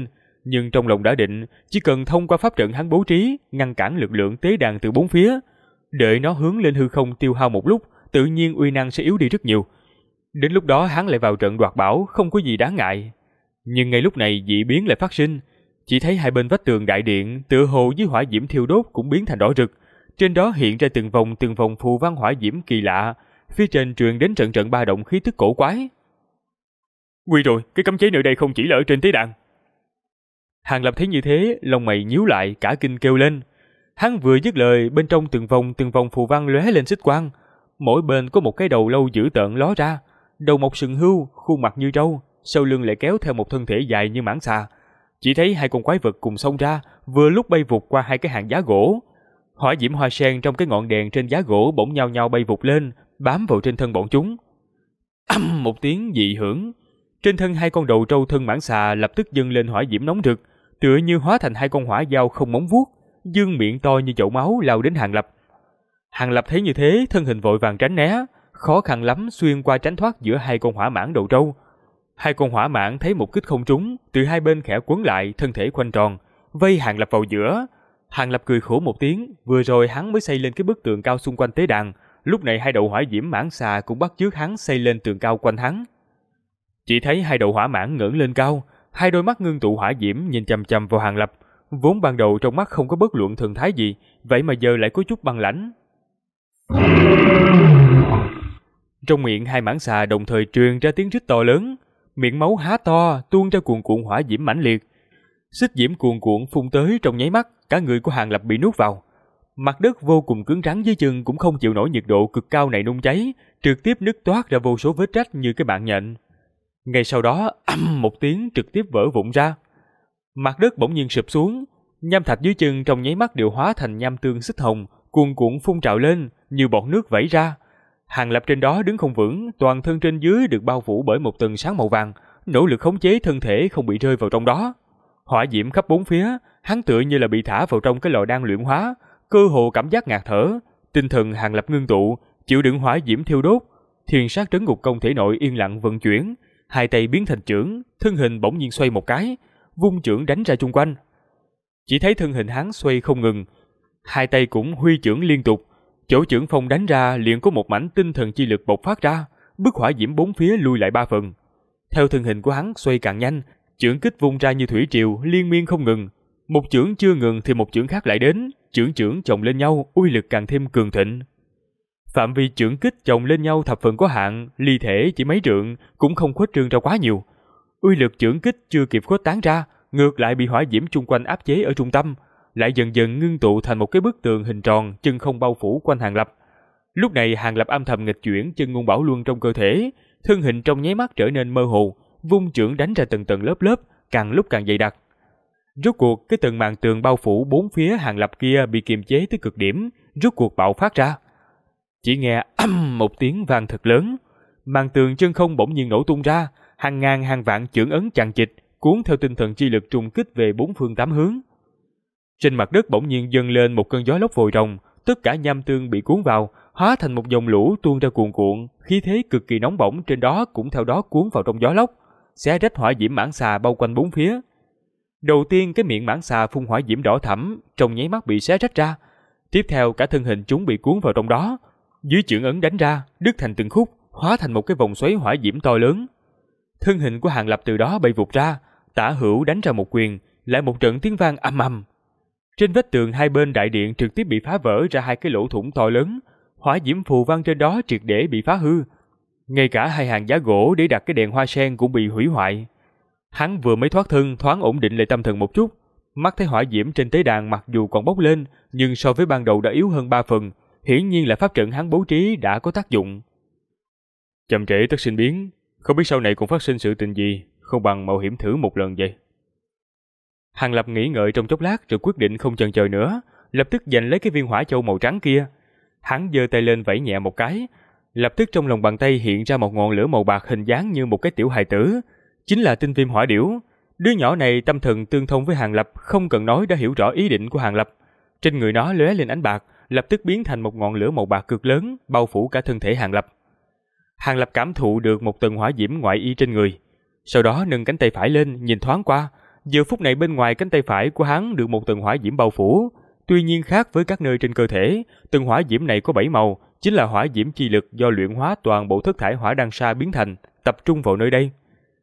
nhưng trong lòng đã định, chỉ cần thông qua pháp trận hắn bố trí, ngăn cản lực lượng tế đàn từ bốn phía, đợi nó hướng lên hư không tiêu hao một lúc, tự nhiên uy năng sẽ yếu đi rất nhiều. Đến lúc đó hắn lại vào trận đoạt bảo, không có gì đáng ngại. Nhưng ngay lúc này dị biến lại phát sinh, chỉ thấy hai bên vách tường đại điện, tựa hồ với hỏa diễm thiêu đốt cũng biến thành đỏ rực, trên đó hiện ra từng vòng phù văn hỏa diễm kỳ lạ, phía trên truyền đến trận trận ba động khí tức cổ quái. Nguy rồi, cái cấm chế nơi đây không chỉ là ở trên tế đàn. Hàng Lập thấy như thế, lông mày nhíu lại, cả kinh kêu lên. Hắn vừa dứt lời, bên trong từng vòng phù văn lóe lên xích quang, mỗi bên có một cái đầu lâu dữ tợn ló ra, đầu mọc sừng hươu, khuôn mặt như trâu, sau lưng lại kéo theo một thân thể dài như mãng xà. Chỉ thấy hai con quái vật cùng xông ra, vừa lúc bay vụt qua hai cái hàng giá gỗ. Hỏa diễm hoa sen trong cái ngọn đèn trên giá gỗ bỗng nhao nhao bay vụt lên, bám vào trên thân bọn chúng. Ầm một tiếng dị hưởng, trên thân hai con đầu trâu thân mãng xà lập tức dâng lên hỏa diễm nóng rực, tựa như hóa thành hai con hỏa dao không móng vuốt, dương miệng to như chậu máu lao đến Hàng Lập. Hàng Lập thấy như thế, thân hình vội vàng tránh né, khó khăn lắm xuyên qua tránh thoát giữa hai con hỏa mãng đầu trâu. Hai con hỏa mãng thấy một kích không trúng, từ hai bên khẽ quấn lại, thân thể khoanh tròn, vây Hàng Lập vào giữa. Hàng Lập cười khổ một tiếng, vừa rồi hắn mới xây lên cái bức tường cao xung quanh tế đàn, lúc này hai đầu hỏa diễm mãng xà cũng bắt chước hắn xây lên tường cao quanh hắn. Chỉ thấy hai đầu hỏa mãng ngẩng lên cao, hai đôi mắt ngưng tụ hỏa diễm nhìn chằm chằm vào Hàng Lập, vốn ban đầu trong mắt không có bất luận thần thái gì, vậy mà giờ lại có chút băng lãnh. Trong miệng hai mãng xà đồng thời truyền ra tiếng rít to lớn, miệng máu há to, tuôn ra cuồn cuộn hỏa diễm mãnh liệt. Xích diễm cuồn cuộn phun tới, trong nháy mắt, cả người của Hàng Lập bị nuốt vào. Mặt đất vô cùng cứng rắn dưới chân cũng không chịu nổi nhiệt độ cực cao này nung cháy, trực tiếp nứt toát ra vô số vết rách như cái bạn nhện. Ngay sau đó, ầm một tiếng trực tiếp vỡ vụn ra. Mặt đất bỗng nhiên sụp xuống, nham thạch dưới chân trong nháy mắt đều hóa thành nham tương xích hồng, cuồn cuộn phun trào lên, như bọt nước vẩy ra. Hàng Lập trên đó đứng không vững, toàn thân trên dưới được bao phủ bởi một tầng sáng màu vàng, nỗ lực khống chế thân thể không bị rơi vào trong đó. Hỏa diễm khắp bốn phía, hắn tựa như là bị thả vào trong cái lò đan luyện hóa, cơ hồ cảm giác ngạt thở. Tinh thần Hàng Lập ngưng tụ, chịu đựng hỏa diễm thiêu đốt, thiên sát trấn ngục công thể nội yên lặng vận chuyển, hai tay biến thành chưởng, thân hình bỗng nhiên xoay một cái, vung chưởng đánh ra chung quanh. Chỉ thấy thân hình hắn xoay không ngừng, hai tay cũng huy chưởng liên tục, chỗ chưởng phong đánh ra liền có một mảnh tinh thần chi lực bộc phát ra, bức hỏa diễm bốn phía lui lại ba phần. Theo thân hình của hắn xoay càng nhanh, chưởng kích vung ra như thủy triều liên miên không ngừng, một chưởng chưa ngừng thì một chưởng khác lại đến, chưởng chồng lên nhau, uy lực càng thêm cường thịnh. Phạm vi chưởng kích chồng lên nhau thập phần có hạn, ly thể chỉ mấy trượng, cũng không khuếch trương ra quá nhiều. Uy lực chưởng kích chưa kịp khuếch tán ra, ngược lại bị hỏa diễm chung quanh áp chế ở trung tâm, lại dần dần ngưng tụ thành một cái bức tường hình tròn, chân không bao phủ quanh Hàng Lập. Lúc này Hàng Lập âm thầm nghịch chuyển chân ngôn bảo luân trong cơ thể, thân hình trong nháy mắt trở nên mơ hồ, vung chưởng đánh ra từng tầng lớp lớp, càng lúc càng dày đặc. Rốt cuộc cái tầng màn tường bao phủ bốn phía Hàng Lập kia bị kiềm chế tới cực điểm, rốt cuộc bạo phát ra. Chỉ nghe ầm một tiếng vang thật lớn, màn tường chân không bỗng nhiên nổ tung ra, hàng ngàn hàng vạn chưởng ấn chằng chịt, cuốn theo tinh thần chi lực trùng kích về bốn phương tám hướng. Trên mặt đất bỗng nhiên dâng lên một cơn gió lốc vòi rồng, tất cả nham tương bị cuốn vào, hóa thành một dòng lũ tuôn ra cuồn cuộn, khí thế cực kỳ nóng bỏng trên đó cũng theo đó cuốn vào trong gió lốc, xé rách hỏa diễm mãng xà bao quanh bốn phía. Đầu tiên cái miệng mãng xà phun hỏa diễm đỏ thẫm, trong nháy mắt bị xé rách ra. Tiếp theo cả thân hình chúng bị cuốn vào trong đó, dưới chưởng ấn đánh ra, đứt thành từng khúc, hóa thành một cái vòng xoáy hỏa diễm to lớn. Thân hình của Hàng Lập từ đó bay vụt ra, tả hữu đánh ra một quyền, lại một trận tiếng vang ầm ầm. Trên vách tường hai bên đại điện trực tiếp bị phá vỡ ra hai cái lỗ thủng to lớn, hỏa diễm phù văn trên đó triệt để bị phá hư. Ngay cả hai hàng giá gỗ để đặt cái đèn hoa sen cũng bị hủy hoại. Hắn vừa mới thoát thân, thoáng ổn định lại tâm thần một chút, mắt thấy hỏa diễm trên tế đàn mặc dù còn bốc lên, nhưng so với ban đầu đã yếu hơn 3 phần, hiển nhiên là pháp trận hắn bố trí đã có tác dụng. Chậm trễ tất sinh biến, không biết sau này cũng phát sinh sự tình gì, không bằng mạo hiểm thử một lần vậy. Hàng Lập nghĩ ngợi trong chốc lát rồi quyết định không chần chờ nữa, lập tức giành lấy cái viên hỏa châu màu trắng kia. Hắn giơ tay lên vẫy nhẹ một cái, lập tức trong lòng bàn tay hiện ra một ngọn lửa màu bạc hình dáng như một cái tiểu hài tử, chính là tinh viêm hỏa điểu. Đứa nhỏ này tâm thần tương thông với Hàng Lập, không cần nói đã hiểu rõ ý định của Hàng Lập. Trên người nó lóe lên ánh bạc, lập tức biến thành một ngọn lửa màu bạc cực lớn, bao phủ cả thân thể Hàng Lập. Hàng Lập cảm thụ được một tầng hỏa diễm ngoại y trên người, sau đó nâng cánh tay phải lên nhìn thoáng qua, Giờ phút này bên ngoài cánh tay phải của hắn được một tầng hỏa diễm bao phủ. Tuy nhiên khác với các nơi trên cơ thể, tầng hỏa diễm này có 7 màu, chính là hỏa diễm chi lực do luyện hóa toàn bộ thất thải hỏa đan sa biến thành, tập trung vào nơi đây.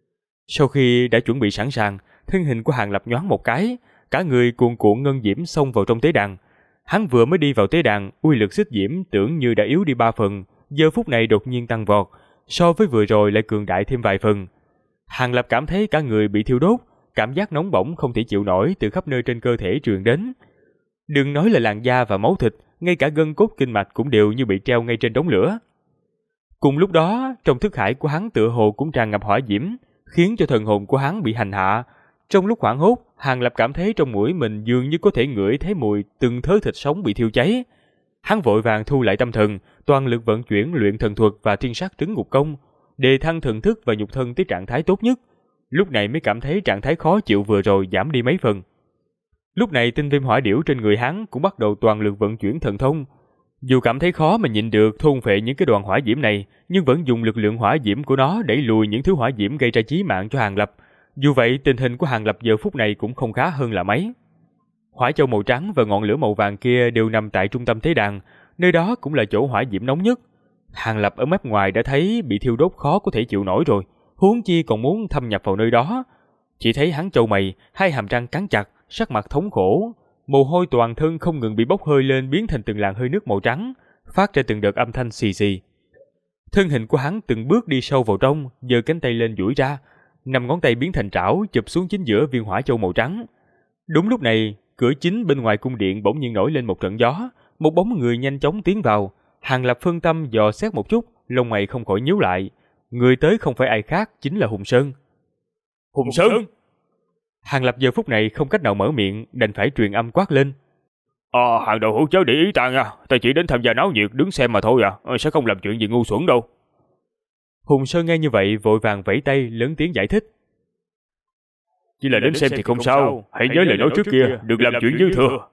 Sau khi đã chuẩn bị sẵn sàng, thân hình của Hàng Lập nhoáng một cái, cả người cuồn cuộn ngân diễm xông vào trong tế đàn. Hắn vừa mới đi vào tế đàn, uy lực xích diễm tưởng như đã yếu đi 3 phần, giờ phút này đột nhiên tăng vọt, so với vừa rồi lại cường đại thêm vài phần. Hàng Lập cảm thấy cả người bị thiêu đốt, cảm giác nóng bỏng không thể chịu nổi từ khắp nơi trên cơ thể truyền đến. Đừng nói là làn da và máu thịt, ngay cả gân cốt kinh mạch cũng đều như bị treo ngay trên đống lửa. Cùng lúc đó, trong thức hải của hắn tựa hồ cũng tràn ngập hỏa diễm, khiến cho thần hồn của hắn bị hành hạ. Trong lúc hoảng hốt, Hàng Lập cảm thấy trong mũi mình dường như có thể ngửi thấy mùi từng thớ thịt sống bị thiêu cháy. Hắn vội vàng thu lại tâm thần, toàn lực vận chuyển luyện thần thuật và thiên sát trấn ngục công, đề thăng thần thức và nhục thân tới trạng thái tốt nhất. Lúc này mới cảm thấy trạng thái khó chịu vừa rồi giảm đi mấy phần. Lúc này tinh viêm hỏa điểu trên người hắn cũng bắt đầu toàn lực vận chuyển thần thông. Dù cảm thấy khó mà nhịn được thôn phệ những cái đoàn hỏa diễm này, nhưng vẫn dùng lực lượng hỏa diễm của nó đẩy lùi những thứ hỏa diễm gây ra chí mạng cho Hàng Lập. Dù vậy, tình hình của Hàng Lập giờ phút này cũng không khá hơn là mấy. Hỏa châu màu trắng và ngọn lửa màu vàng kia đều nằm tại trung tâm tế đàn, nơi đó cũng là chỗ hỏa diễm nóng nhất. Hàng Lập ở mép ngoài đã thấy bị thiêu đốt khó có thể chịu nổi rồi, huống chi còn muốn thâm nhập vào nơi đó. Chỉ thấy hắn chau mày, hai hàm răng cắn chặt, sắc mặt thống khổ, mồ hôi toàn thân không ngừng bị bốc hơi lên biến thành từng làn hơi nước màu trắng, phát ra từng đợt âm thanh xì xì. Thân hình của hắn từng bước đi sâu vào trong, giơ cánh tay lên duỗi ra, 5 ngón tay biến thành trảo chụp xuống chính giữa viên hỏa châu màu trắng. Đúng lúc này, cửa chính bên ngoài cung điện bỗng nhiên nổi lên một trận gió, một bóng người nhanh chóng tiến vào. Hàng Lập phân tâm dò xét một chút, lông mày không khỏi nhíu lại. Người tới không phải ai khác, chính là Hùng Sơn. Hùng Sơn! Hàng Lập giờ phút này không cách nào mở miệng, đành phải truyền âm quát lên. Hàng đầu hữu chớ để ý ta nha, ta chỉ đến tham gia náo nhiệt đứng xem mà thôi sẽ không làm chuyện gì ngu xuẩn đâu. Hùng Sơn nghe như vậy vội vàng vẫy tay lớn tiếng giải thích. Chỉ là đến xem thì không sao, hãy nhớ lời nói trước kia, đừng làm chuyện dư thừa.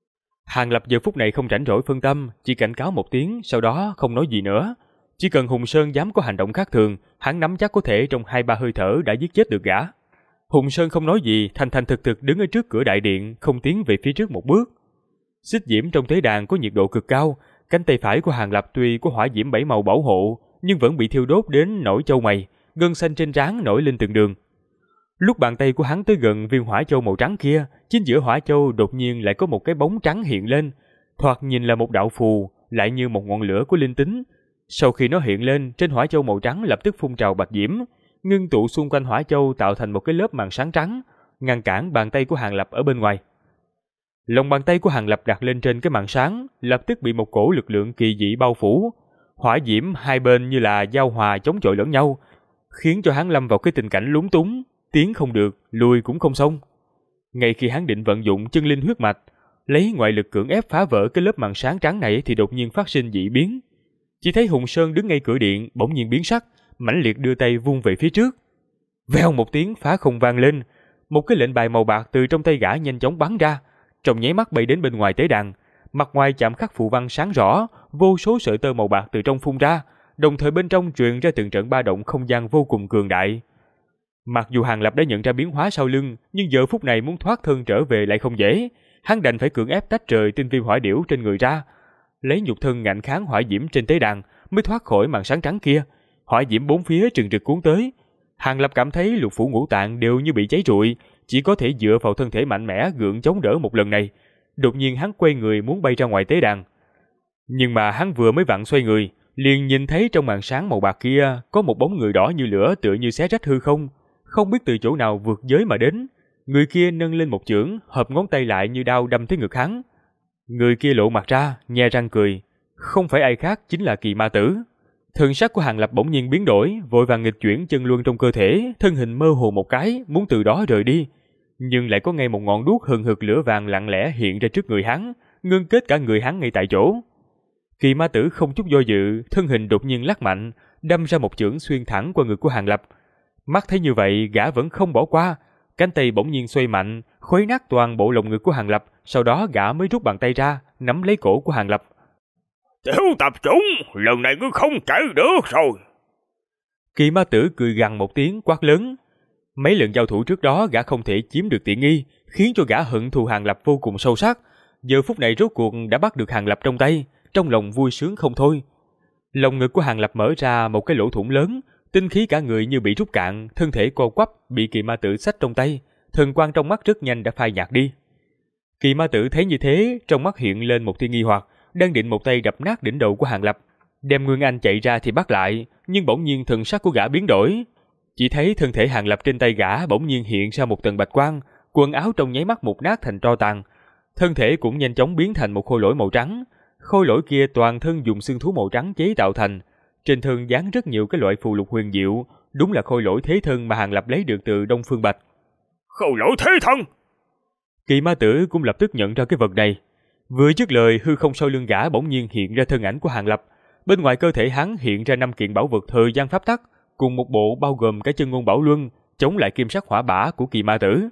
Hàng Lập giờ phút này không rảnh rỗi phân tâm, chỉ cảnh cáo một tiếng, sau đó không nói gì nữa. Chỉ cần Hùng Sơn dám có hành động khác thường, hắn nắm chắc có thể trong 2-3 hơi thở đã giết chết được gã. Hùng Sơn không nói gì, thành thành thực thực đứng ở trước cửa đại điện, không tiến về phía trước một bước. Xích diễm trong tế đàn có nhiệt độ cực cao, cánh tay phải của Hàng Lập tuy có hỏa diễm 7 màu bảo hộ, nhưng vẫn bị thiêu đốt đến nổi châu mày, gân xanh trên trán nổi lên từng đường. Lúc bàn tay của hắn tới gần viên hỏa châu màu trắng kia, chính giữa hỏa châu đột nhiên lại có một cái bóng trắng hiện lên, thoạt nhìn là một đạo phù, lại như một ngọn lửa của linh tính. Sau khi nó hiện lên, trên hỏa châu màu trắng lập tức phun trào bạch diễm, ngưng tụ xung quanh hỏa châu tạo thành một cái lớp màn sáng trắng, ngăn cản bàn tay của Hàng Lập ở bên ngoài. Lòng bàn tay của Hàng Lập đặt lên trên cái màn sáng, lập tức bị một cổ lực lượng kỳ dị bao phủ. Hỏa diễm hai bên như là giao hòa chống chọi lẫn nhau, khiến cho hắn lâm vào cái tình cảnh lúng túng, tiến không được, lùi cũng không xong. Ngay khi hắn định vận dụng chân linh huyết mạch, lấy ngoại lực cưỡng ép phá vỡ cái lớp màn sáng trắng này thì đột nhiên phát sinh dị biến. Chỉ thấy Hùng Sơn đứng ngay cửa điện bỗng nhiên biến sắc, mãnh liệt đưa tay vung về phía trước. Vèo một tiếng phá không vang lên, một cái lệnh bài màu bạc từ trong tay gã nhanh chóng bắn ra, trong nháy mắt bay đến bên ngoài tế đàn. Mặt ngoài chạm khắc phù văn sáng rõ, vô số sợi tơ màu bạc từ trong phun ra, đồng thời bên trong truyền ra từng trận ba động không gian vô cùng cường đại. Mặc dù Hàng Lập đã nhận ra biến hóa sau lưng, nhưng giờ phút này muốn thoát thân trở về lại không dễ. Hắn đành phải cưỡng ép tách rời tinh viêm hỏa điểu trên người ra, lấy nhục thân ngạnh kháng hỏa diễm trên tế đàn mới thoát khỏi màn sáng trắng kia. Hỏa diễm bốn phía trừng rực cuốn tới. Hàng Lập cảm thấy lục phủ ngũ tạng đều như bị cháy rụi, chỉ có thể dựa vào thân thể mạnh mẽ gượng chống đỡ một lần này. Đột nhiên hắn quay người muốn bay ra ngoài tế đàn. Nhưng mà hắn vừa mới vặn xoay người, liền nhìn thấy trong màn sáng màu bạc kia có một bóng người đỏ như lửa tựa như xé rách hư không, không biết từ chỗ nào vượt giới mà đến. Người kia nâng lên một chưởng, hợp ngón tay lại như đao đâm tới ngực hắn. Người kia lộ mặt ra, nhe răng cười, không phải ai khác chính là Kỳ Ma Tử. Thần sắc của Hàng Lập bỗng nhiên biến đổi, vội vàng nghịch chuyển chân luân trong cơ thể, thân hình mơ hồ một cái, muốn từ đó rời đi. Nhưng lại có ngay một ngọn đuốc hừng hực lửa vàng lặng lẽ hiện ra trước người hắn, ngưng kết cả người hắn ngay tại chỗ. Kỳ Ma Tử không chút do dự, thân hình đột nhiên lắc mạnh, đâm ra một chưởng xuyên thẳng qua ngực của Hàng Lập. Mắt thấy như vậy, gã vẫn không bỏ qua, cánh tay bỗng nhiên xoay mạnh, khuấy nát toàn bộ lồng ngực của Hàng Lập, sau đó gã mới rút bàn tay ra, nắm lấy cổ của Hàng Lập. Tiểu tập chúng, lần này ngươi không chạy được rồi. Kỳ Ma Tử cười gằn một tiếng quát lớn. Mấy lần giao thủ trước đó gã không thể chiếm được tiện nghi, khiến cho gã hận thù Hàng Lập vô cùng sâu sắc. Giờ phút này rốt cuộc đã bắt được Hàng Lập trong tay, trong lòng vui sướng không thôi. Lòng ngực của Hàng Lập mở ra một cái lỗ thủng lớn, tinh khí cả người như bị rút cạn, thân thể co quắp bị Kỳ Ma Tử xách trong tay, thần quang trong mắt rất nhanh đã phai nhạt đi. Kỳ Ma Tử thấy như thế, trong mắt hiện lên một tia nghi hoặc, đang định một tay đập nát đỉnh đầu của Hàng Lập, đem Nguyên Anh chạy ra thì bắt lại, nhưng bỗng nhiên thần sắc của gã biến đổi. Chỉ thấy thân thể Hàng Lập trên tay gã bỗng nhiên hiện ra một tầng bạch quang, quần áo trong nháy mắt mục nát thành tro tàn, thân thể cũng nhanh chóng biến thành một khôi lỗi màu trắng. Khôi lỗi kia toàn thân dùng xương thú màu trắng chế tạo thành, trên thân dán rất nhiều cái loại phù lục huyền diệu, đúng là khôi lỗi thế thân mà Hàng Lập lấy được từ Đông Phương Bạch. Khôi lỗi thế thân! Kỳ Ma Tử cũng lập tức nhận ra cái vật này. Vừa dứt lời, hư không sau lưng gã bỗng nhiên hiện ra thân ảnh của Hàng Lập. Bên ngoài cơ thể hắn hiện ra 5 kiện bảo vật thời gian pháp tắc, cùng một bộ bao gồm cả chân ngôn bảo luân, chống lại kim sắc hỏa bả của Kỳ Ma Tử.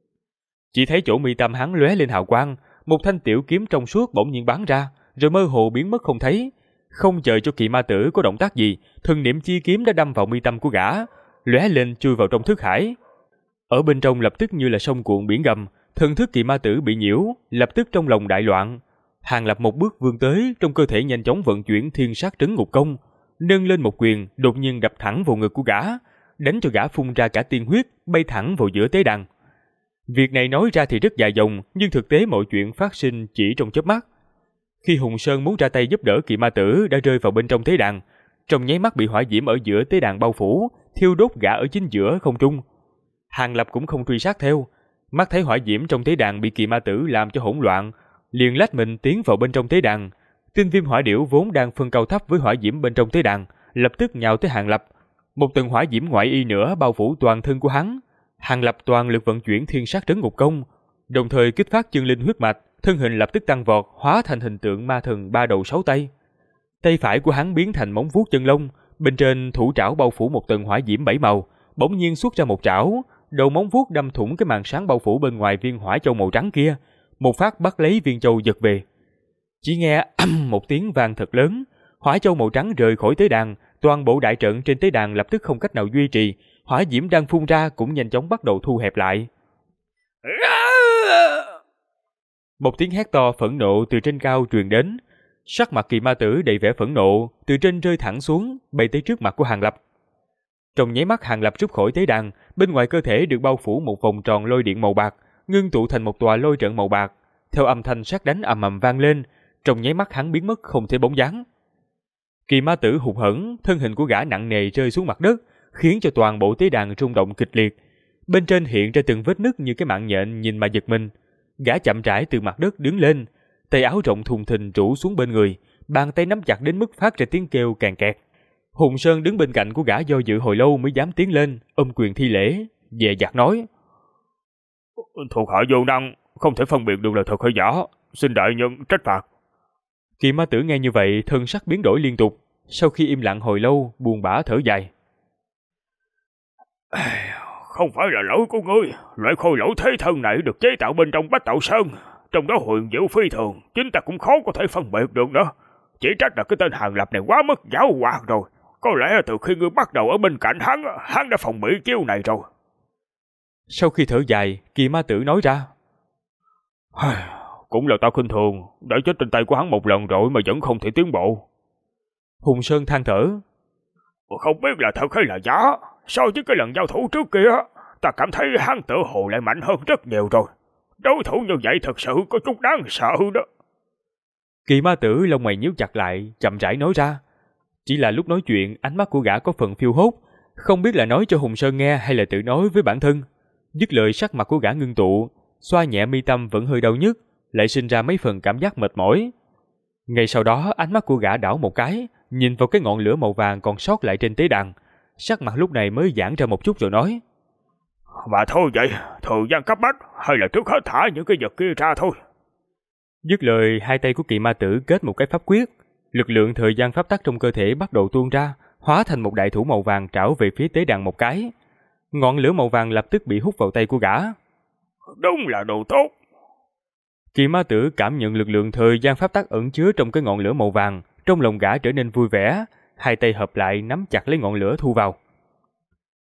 Chỉ thấy chỗ mi tâm hắn lóe lên hào quang, một thanh tiểu kiếm trong suốt bỗng nhiên bắn ra, rồi mơ hồ biến mất không thấy. Không chờ cho Kỳ Ma Tử có động tác gì, thần niệm chi kiếm đã đâm vào mi tâm của gã, lóe lên chui vào trong thức hải. Ở bên trong lập tức như là sông cuộn biển gầm, thần thức Kỳ Ma Tử bị nhiễu, lập tức trong lòng đại loạn. Hàng Lập một bước vươn tới, trong cơ thể nhanh chóng vận chuyển Thiên Sát Trấn Ngục Công, nâng lên một quyền, đột nhiên đập thẳng vào ngực của gã, đánh cho gã phun ra cả tiên huyết, bay thẳng vào giữa tế đàn. Việc này nói ra thì rất dài dòng, nhưng thực tế mọi chuyện phát sinh chỉ trong chớp mắt. Khi Hùng Sơn muốn ra tay giúp đỡ Kỳ Ma Tử đã rơi vào bên trong tế đàn, trong nháy mắt bị hỏa diễm ở giữa tế đàn bao phủ, thiêu đốt gã ở chính giữa không trung. Hàng Lập cũng không truy sát theo, mắt thấy hỏa diễm trong tế đàn bị Kỳ Ma Tử làm cho hỗn loạn, liền lách mình tiến vào bên trong tế đàn. Tinh viêm hỏa điểu vốn đang phân cao thấp với hỏa diễm bên trong tế đàn, lập tức nhào tới Hàng Lập. Một tầng hỏa diễm ngoại y nữa bao phủ toàn thân của hắn. Hàng Lập toàn lực vận chuyển Thiên Sát Trấn Ngục Công, đồng thời kích phát chân linh huyết mạch, thân hình lập tức tăng vọt, hóa thành hình tượng ma thần 3 đầu 6 tay. Tay phải của hắn biến thành móng vuốt chân lông, bên trên thủ trảo bao phủ một tầng hỏa diễm 7 màu, bỗng nhiên xuất ra một trảo, đầu móng vuốt đâm thủng cái màn sáng bao phủ bên ngoài viên hỏa châu màu trắng kia, một phát bắt lấy viên châu giật về. Chỉ nghe ầm một tiếng vang thật lớn, hỏa châu màu trắng rời khỏi tế đàn, toàn bộ đại trận trên tế đàn lập tức không cách nào duy trì, hỏa diễm đang phun ra cũng nhanh chóng bắt đầu thu hẹp lại. Một tiếng hét to phẫn nộ từ trên cao truyền đến, sắc mặt Kỳ Ma Tử đầy vẻ phẫn nộ, từ trên rơi thẳng xuống, bay tới trước mặt của Hàng Lập. Trong nháy mắt Hàng Lập rút khỏi tế đàn, bên ngoài cơ thể được bao phủ một vòng tròn lôi điện màu bạc, ngưng tụ thành một tòa lôi trận màu bạc. Theo âm thanh sát đánh ầm ầm vang lên, trong nháy mắt hắn biến mất không thấy bóng dáng. Kỳ Ma Tử hụt hẫng, thân hình của gã nặng nề rơi xuống mặt đất, khiến cho toàn bộ tế đàn rung động kịch liệt. Bên trên hiện ra từng vết nứt như cái mạng nhện, nhìn mà giật mình. Gã chậm rãi từ mặt đất đứng lên, tay áo rộng thùng thình rủ xuống bên người, bàn tay nắm chặt đến mức phát ra tiếng kêu càng kẹt. Hùng Sơn đứng bên cạnh của gã do dự hồi lâu mới dám tiến lên, ôm quyền thi lễ, dè dặt nói: Thuộc hạ vô năng, không thể phân biệt được là thật hay giả, xin đại nhân trách phạt. Kỳ Ma Tử nghe như vậy, thân sắc biến đổi liên tục, sau khi im lặng hồi lâu, buồn bã thở dài. Không phải là lỗi của ngươi, loại khôi lỗi thế thân này được chế tạo bên trong Bách Tạo Sơn, trong đó huyền diệu phi thường, chính ta cũng khó có thể phân biệt được nữa. Chỉ trách là cái tên Hàng Lập này quá mất giáo hoạt rồi, có lẽ từ khi ngươi bắt đầu ở bên cạnh hắn đã phòng bị chiêu này rồi. Sau khi thở dài, Kỳ Ma Tử nói ra: Cũng là ta khinh thường, đã chết trên tay của hắn một lần rồi mà vẫn không thể tiến bộ. Hùng Sơn than thở: Không biết là thật hay là giả, so với cái lần giao thủ trước kia, ta cảm thấy hắn tự hồ lại mạnh hơn rất nhiều rồi. Đối thủ như vậy thật sự có chút đáng sợ đó. Kỳ Ma Tử lông mày nhíu chặt lại, chậm rãi nói ra. Chỉ là lúc nói chuyện, ánh mắt của gã có phần phiêu hốt, không biết là nói cho Hùng Sơn nghe hay là tự nói với bản thân. Dứt lời, sắc mặt của gã ngưng tụ, xoa nhẹ mi tâm vẫn hơi đau nhức, lại sinh ra mấy phần cảm giác mệt mỏi. Ngay sau đó, ánh mắt của gã đảo một cái, nhìn vào cái ngọn lửa màu vàng còn sót lại trên tế đàn, sắc mặt lúc này mới giãn ra một chút rồi nói: Mà thôi vậy, thời gian cấp bách, hay là trước hết thả những cái vật kia ra thôi. Dứt lời, hai tay của Kỳ Ma Tử kết một cái pháp quyết, lực lượng thời gian pháp tắc trong cơ thể bắt đầu tuôn ra, hóa thành một đại thủ màu vàng trảo về phía tế đàn một cái. Ngọn lửa màu vàng lập tức bị hút vào tay của gã. Đúng là đồ tốt. Kỳ Ma Tử cảm nhận lực lượng thời gian pháp tắc ẩn chứa trong cái ngọn lửa màu vàng, trong lòng gã trở nên vui vẻ, hai tay hợp lại nắm chặt lấy ngọn lửa thu vào.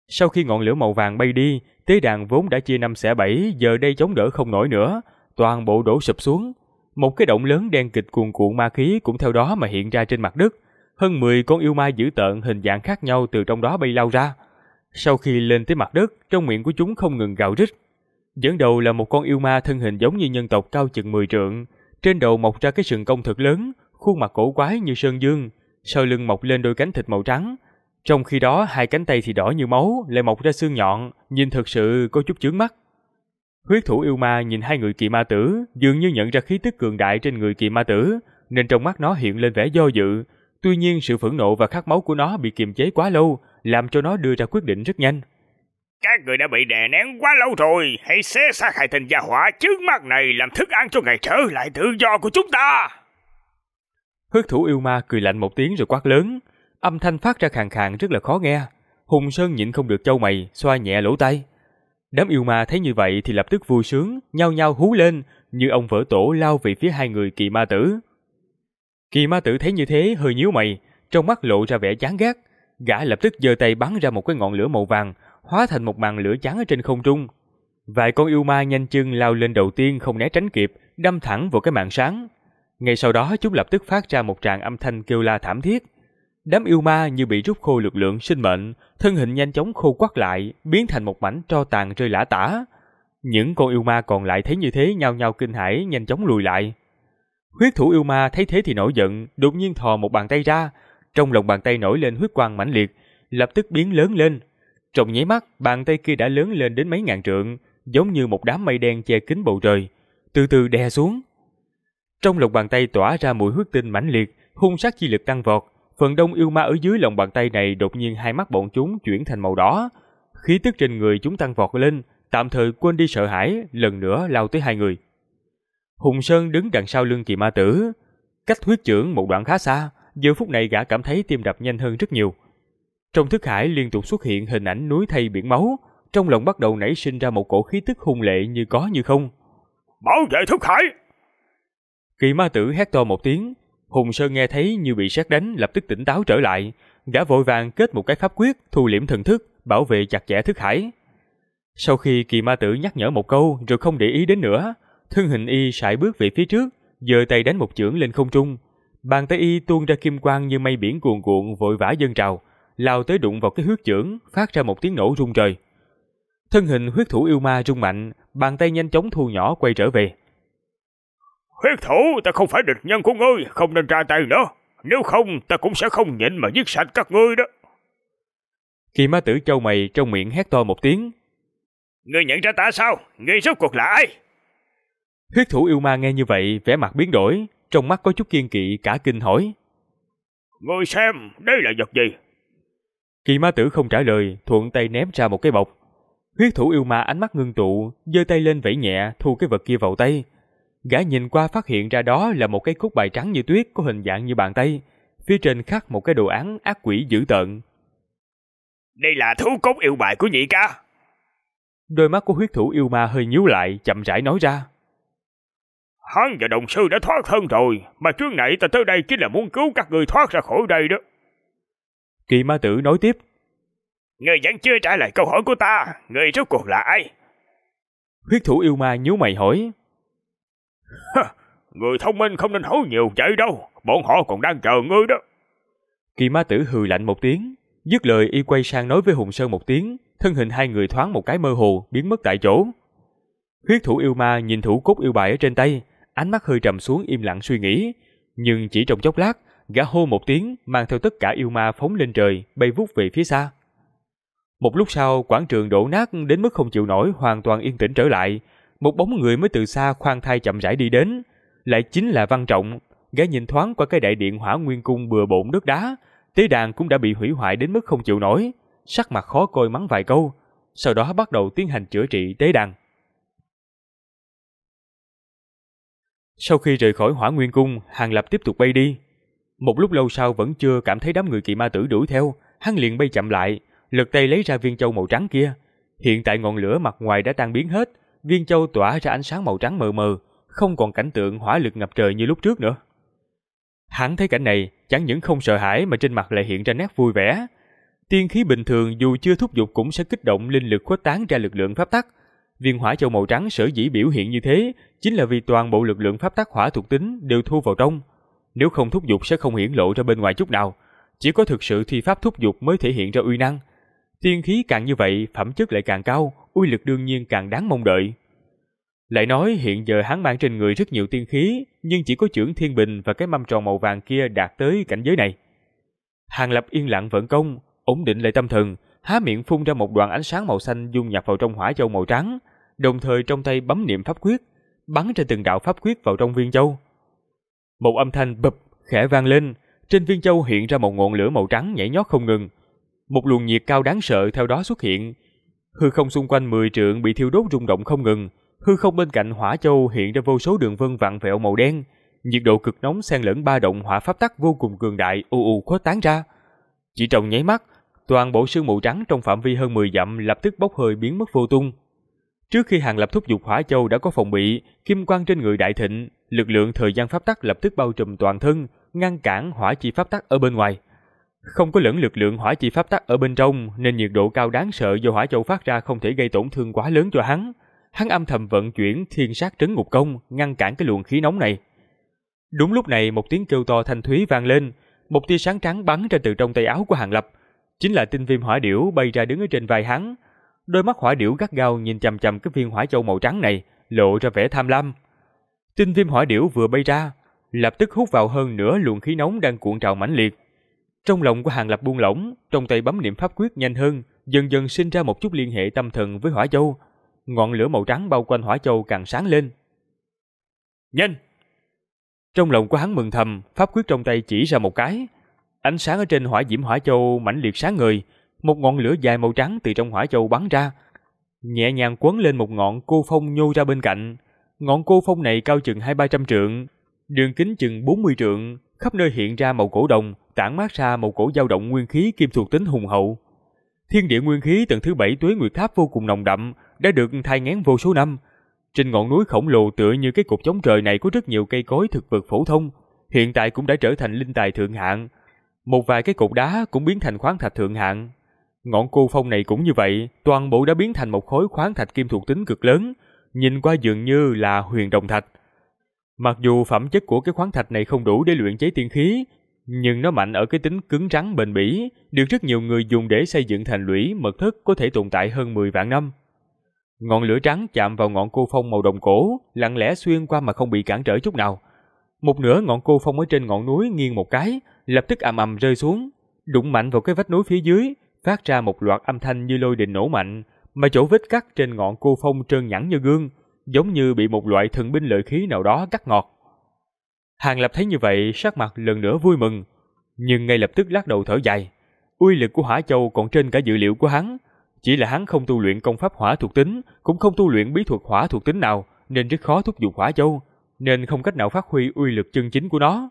Sau khi ngọn lửa màu vàng bay đi, tế đàn vốn đã chia 5 xẻ 7 giờ đây chống đỡ không nổi nữa, toàn bộ đổ sụp xuống. Một cái động lớn đen kịt cuồn cuộn ma khí cũng theo đó mà hiện ra trên mặt đất. Hơn 10 con yêu ma dữ tợn hình dạng khác nhau từ trong đó bay lao ra. Sau khi lên tới mặt đất, trong miệng của chúng không ngừng gào rít. Dẫn đầu là một con yêu ma thân hình giống như nhân tộc cao chừng 10 trượng, trên đầu mọc ra cái sừng công thật lớn, khuôn mặt cổ quái như sơn dương, sau lưng mọc lên đôi cánh thịt màu trắng. Trong khi đó hai cánh tay thì đỏ như máu, lại mọc ra xương nhọn, nhìn thực sự có chút chướng mắt. Huyết thủ yêu ma nhìn hai người kỳ ma tử, dường như nhận ra khí tức cường đại trên người kỳ ma tử, nên trong mắt nó hiện lên vẻ do dự. Tuy nhiên sự phẫn nộ và khát máu của nó bị kiềm chế quá lâu, làm cho nó đưa ra quyết định rất nhanh. Các người đã bị đè nén quá lâu rồi, hãy xé xác hai tên gia hỏa trước mắt này làm thức ăn cho ngày trở lại tự do của chúng ta. Huyết thủ yêu ma cười lạnh một tiếng rồi quát lớn, âm thanh phát ra khàn khàn rất là khó nghe. Hùng Sơn nhịn không được chau mày, xoa nhẹ lỗ tai. Đám yêu ma thấy như vậy thì lập tức vui sướng, nhao nhao hú lên, như ông vỡ tổ lao về phía hai người kỳ ma tử. Kỳ ma tử thấy như thế hơi nhíu mày, trong mắt lộ ra vẻ chán ghét. Gã lập tức giơ tay bắn ra một cái ngọn lửa màu vàng, hóa thành một màn lửa trắng ở trên không trung. Vài con yêu ma nhanh chân lao lên đầu tiên không né tránh kịp, đâm thẳng vào cái màn sáng. Ngay sau đó chúng lập tức phát ra một tràng âm thanh kêu la thảm thiết. Đám yêu ma như bị rút khô lực lượng sinh mệnh, thân hình nhanh chóng khô quắt lại, biến thành một mảnh tro tàn rơi lả tả. Những con yêu ma còn lại thấy như thế nhao nhao kinh hãi, nhanh chóng lùi lại. Huyết thủ yêu ma thấy thế thì nổi giận, đột nhiên thò một bàn tay ra, trong lòng bàn tay nổi lên huyết quang mãnh liệt, lập tức biến lớn lên. Trong nháy mắt, bàn tay kia đã lớn lên đến mấy ngàn trượng, giống như một đám mây đen che kín bầu trời, từ từ đè xuống. Trong lòng bàn tay tỏa ra mùi huyết tinh mãnh liệt, hung sát chi lực tăng vọt. Phần đông yêu ma ở dưới lòng bàn tay này đột nhiên hai mắt bọn chúng chuyển thành màu đỏ, khí tức trên người chúng tăng vọt lên, tạm thời quên đi sợ hãi, lần nữa lao tới hai người. Hùng Sơn đứng đằng sau lưng kỳ ma tử, cách huyết chưởng một đoạn khá xa, giờ phút này gã cảm thấy tim đập nhanh hơn rất nhiều. Trong thức hải liên tục xuất hiện hình ảnh núi thây biển máu, trong lòng bắt đầu nảy sinh ra một cổ khí tức hung lệ như có như không. Bảo vệ thức hải! Kỳ ma tử hét to một tiếng. Hùng Sơn nghe thấy như bị sét đánh, lập tức tỉnh táo trở lại. Gã vội vàng kết một cái pháp quyết, thu liễm thần thức, bảo vệ chặt chẽ thức hải. Sau khi kỳ ma tử nhắc nhở một câu rồi không để ý đến nữa, thân hình y sải bước về phía trước, giơ tay đánh một chưởng lên không trung. Bàn tay y tuôn ra kim quang như mây biển cuồn cuộn vội vã dâng trào, lao tới đụng vào cái huyết chưởng, phát ra một tiếng nổ rung trời. Thân hình huyết thủ yêu ma rung mạnh, bàn tay nhanh chóng thu nhỏ quay trở về. Huyết thủ, ta không phải địch nhân của ngươi, không nên ra tay nữa. Nếu không, ta cũng sẽ không nhịn mà giết sạch các ngươi đó. Kỳ ma tử chau mày, trong miệng hét to một tiếng. Ngươi nhận ra ta sao? Ngươi rốt cuộc là ai? Huyết thủ yêu ma nghe như vậy, vẻ mặt biến đổi, trong mắt có chút kiên kỵ, cả kinh hỏi. Ngươi xem, đây là vật gì? Kỳ ma tử không trả lời, thuận tay ném ra một cái bọc. Huyết thủ yêu ma ánh mắt ngưng tụ, giơ tay lên vẫy nhẹ, thu cái vật kia vào tay. Gã nhìn qua phát hiện ra đó là một cái cúc bài trắng như tuyết có hình dạng như bàn tay, phía trên khắc một cái đồ án ác quỷ dữ tợn. Đây là thú cốt yêu bài của nhị ca. Đôi mắt của huyết thủ yêu ma hơi nhíu lại, chậm rãi nói ra. Hắn và đồng sư đã thoát thân rồi, mà trước nãy ta tới đây chính là muốn cứu các người thoát ra khỏi đây đó. Kỳ ma tử nói tiếp. Ngươi vẫn chưa trả lời câu hỏi của ta, ngươi rốt cuộc là ai? Huyết thủ yêu ma nhíu mày hỏi. Người thông minh không nên hỏi nhiều vậy đâu, bọn họ còn đang chờ ngươi đó. Kỳ ma tử hừ lạnh một tiếng, dứt lời y quay sang nói với Hùng Sơn một tiếng, thân hình hai người thoáng một cái mơ hồ, biến mất tại chỗ. Huyết thủ yêu ma nhìn thủ cốt yêu bài ở trên tay, ánh mắt hơi trầm xuống im lặng suy nghĩ, nhưng chỉ trong chốc lát, gã hô một tiếng, mang theo tất cả yêu ma phóng lên trời, bay vút về phía xa. Một lúc sau, quảng trường đổ nát đến mức không chịu nổi, hoàn toàn yên tĩnh trở lại. Một bóng người mới từ xa khoan thai chậm rãi đi đến, lại chính là Văn Trọng. Gã nhìn thoáng qua cái đại điện Hỏa Nguyên cung bừa bộn đất đá, tế đàn cũng đã bị hủy hoại đến mức không chịu nổi, sắc mặt khó coi mắng vài câu, sau đó bắt đầu tiến hành chữa trị tế đàn. Sau khi rời khỏi Hỏa Nguyên cung, Hàng Lập tiếp tục bay đi. Một lúc lâu sau vẫn chưa cảm thấy đám người kỳ ma tử đuổi theo, hắn liền bay chậm lại, lật tay lấy ra viên châu màu trắng kia. Hiện tại ngọn lửa mặt ngoài đã tan biến hết, viên châu tỏa ra ánh sáng màu trắng mờ mờ, không còn cảnh tượng hỏa lực ngập trời như lúc trước nữa. Hắn thấy cảnh này, chẳng những không sợ hãi mà trên mặt lại hiện ra nét vui vẻ. Tiên khí bình thường dù chưa thúc giục cũng sẽ kích động linh lực khuếch tán ra lực lượng pháp tắc. Viên hỏa châu màu trắng sở dĩ biểu hiện như thế chính là vì toàn bộ lực lượng pháp tắc hỏa thuộc tính đều thu vào trong. Nếu không thúc giục sẽ không hiển lộ ra bên ngoài chút nào. Chỉ có thực sự thi pháp thúc giục mới thể hiện ra uy năng. Tiên khí càng như vậy, phẩm chất lại càng cao, uy lực đương nhiên càng đáng mong đợi. Lại nói hiện giờ hắn mang trên người rất nhiều tiên khí, nhưng chỉ có chưởng thiên bình và cái mâm tròn màu vàng kia đạt tới cảnh giới này. Hàng Lập yên lặng vận công, ổn định lại tâm thần, há miệng phun ra một đoạn ánh sáng màu xanh dung nhập vào trong hỏa châu màu trắng, đồng thời trong tay bấm niệm pháp quyết, bắn ra từng đạo pháp quyết vào trong viên châu. Một âm thanh bụp khẽ vang lên, trên viên châu hiện ra một ngọn lửa màu trắng nhảy nhót không ngừng. Một luồng nhiệt cao đáng sợ theo đó xuất hiện. Hư không xung quanh 10 trượng bị thiêu đốt rung động không ngừng. Hư không bên cạnh hỏa châu hiện ra vô số đường vân vặn vẹo màu đen. Nhiệt độ cực nóng xen lẫn ba động hỏa pháp tắc vô cùng cường đại khuếch tán ra. Chỉ trong nháy mắt, toàn bộ sương mù trắng trong phạm vi hơn 10 dặm lập tức bốc hơi biến mất vô tung. Trước khi Hàng Lập thúc giục hỏa châu đã có phòng bị, kim quang trên người đại thịnh, lực lượng thời gian pháp tắc lập tức bao trùm toàn thân, ngăn cản hỏa chi pháp tắc ở bên ngoài. Không có lẫn lực lượng hỏa chi pháp tắc ở bên trong, nên nhiệt độ cao đáng sợ do hỏa châu phát ra không thể gây tổn thương quá lớn cho hắn. Hắn âm thầm vận chuyển thiên sát trấn ngục công, ngăn cản cái luồng khí nóng này. Đúng lúc này một tiếng kêu to thanh thúy vang lên, một tia sáng trắng bắn ra từ trong tay áo của Hàng Lập, chính là tinh viêm hỏa điểu bay ra đứng ở trên vai hắn. Đôi mắt hỏa điểu gắt gao nhìn chằm chằm cái viên hỏa châu màu trắng này, lộ ra vẻ tham lam. Tinh viêm hỏa điểu vừa bay ra, lập tức hút vào hơn nửa luồng khí nóng đang cuộn trào mãnh liệt. Trong lòng của Hàng Lập buông lỏng, trong tay bấm niệm pháp quyết nhanh hơn, dần dần sinh ra một chút liên hệ tâm thần với hỏa châu. Ngọn lửa màu trắng bao quanh hỏa châu càng sáng lên. Nhanh! Trong lòng của hắn mừng thầm, pháp quyết trong tay chỉ ra một cái. Ánh sáng ở trên hỏa diễm hỏa châu mãnh liệt sáng ngời, một ngọn lửa dài màu trắng từ trong hỏa châu bắn ra, nhẹ nhàng quấn lên một ngọn cô phong nhô ra bên cạnh. Ngọn cô phong này cao chừng 200-300 trượng, đường kính chừng 40 trượng, khắp nơi hiện ra màu cổ đồng, tản mát ra một cổ dao động nguyên khí kim thuộc tính hùng hậu. Thiên địa nguyên khí tầng thứ 7 Tuế Nguyệt Tháp vô cùng nồng đậm, đã được thai nghén vô số năm. Trên ngọn núi khổng lồ tựa như cái cột chống trời này có rất nhiều cây cối thực vật phổ thông, hiện tại cũng đã trở thành linh tài thượng hạng. Một vài cái cột đá cũng biến thành khoáng thạch thượng hạng. Ngọn cô phong này cũng như vậy, toàn bộ đã biến thành một khối khoáng thạch kim thuộc tính cực lớn, nhìn qua dường như là huyền đồng thạch. Mặc dù phẩm chất của cái khoáng thạch này không đủ để luyện chế tiên khí, nhưng nó mạnh ở cái tính cứng rắn bền bỉ, được rất nhiều người dùng để xây dựng thành lũy mật thất có thể tồn tại hơn 10 vạn năm. Ngọn lửa trắng chạm vào ngọn cô phong màu đồng cổ, lặng lẽ xuyên qua mà không bị cản trở chút nào. Một nửa ngọn cô phong ở trên ngọn núi nghiêng một cái, lập tức ầm ầm rơi xuống, đụng mạnh vào cái vách núi phía dưới, phát ra một loạt âm thanh như lôi đình nổ mạnh, mà chỗ vết cắt trên ngọn cô phong trơn nhẵn như gương, giống như bị một loại thần binh lợi khí nào đó cắt ngọt. Hàng Lập thấy như vậy, sắc mặt lần nữa vui mừng, nhưng ngay lập tức lắc đầu thở dài. Uy lực của hỏa châu còn trên cả dự liệu của hắn, chỉ là hắn không tu luyện công pháp hỏa thuộc tính, cũng không tu luyện bí thuật hỏa thuộc tính nào, nên rất khó thúc giục hỏa châu, nên không cách nào phát huy uy lực chân chính của nó.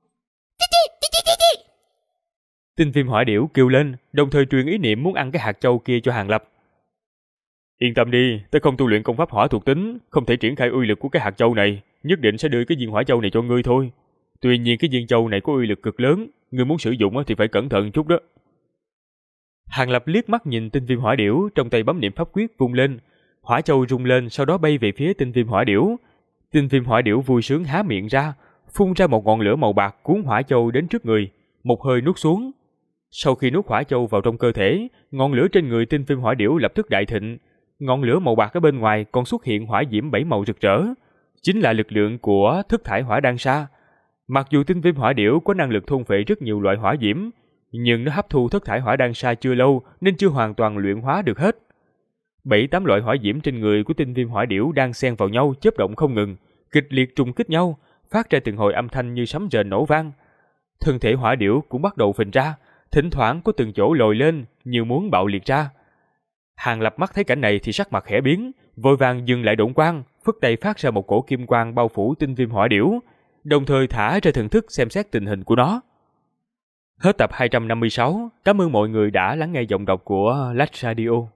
Tinh viêm hỏa điểu kêu lên, đồng thời truyền ý niệm muốn ăn cái hạt châu kia cho Hàng Lập. Yên tâm đi, ta không tu luyện công pháp hỏa thuộc tính, không thể triển khai uy lực của cái hạt châu này, nhất định sẽ đưa cái viên hỏa châu này cho ngươi thôi. Tuy nhiên cái viên châu này có uy lực cực lớn, ngươi muốn sử dụng thì phải cẩn thận chút đó. Hàng Lập liếc mắt nhìn tinh viêm hỏa điểu, trong tay bấm niệm pháp quyết vung lên, hỏa châu rung lên, sau đó bay về phía tinh viêm hỏa điểu. Tinh viêm hỏa điểu vui sướng há miệng ra, phun ra một ngọn lửa màu bạc cuốn hỏa châu đến trước người, một hơi nuốt xuống. Sau khi nuốt hỏa châu vào trong cơ thể, ngọn lửa trên người tinh viêm hỏa điểu lập tức đại thịnh. Ngọn lửa màu bạc ở bên ngoài còn xuất hiện hỏa diễm 7 màu rực rỡ, chính là lực lượng của thức thải hỏa đan sa. Mặc dù tinh viêm hỏa điểu có năng lực thôn phệ rất nhiều loại hỏa diễm, nhưng nó hấp thu thức thải hỏa đan sa chưa lâu nên chưa hoàn toàn luyện hóa được hết. 7-8 loại hỏa diễm trên người của tinh viêm hỏa điểu đang xen vào nhau chớp động không ngừng, kịch liệt trùng kích nhau, phát ra từng hồi âm thanh như sấm rền nổ vang. Thân thể hỏa điểu cũng bắt đầu phình ra, thỉnh thoảng có từng chỗ lồi lên như muốn bạo liệt ra. Hàng Lập mắt thấy cảnh này thì sắc mặt khẽ biến, vội vàng dừng lại độn quang, phất tay phát ra một cổ kim quang bao phủ tinh viêm hỏa điểu, đồng thời thả ra thần thức xem xét tình hình của nó. Hết tập 256, cảm ơn mọi người đã lắng nghe giọng đọc của Lách Radio.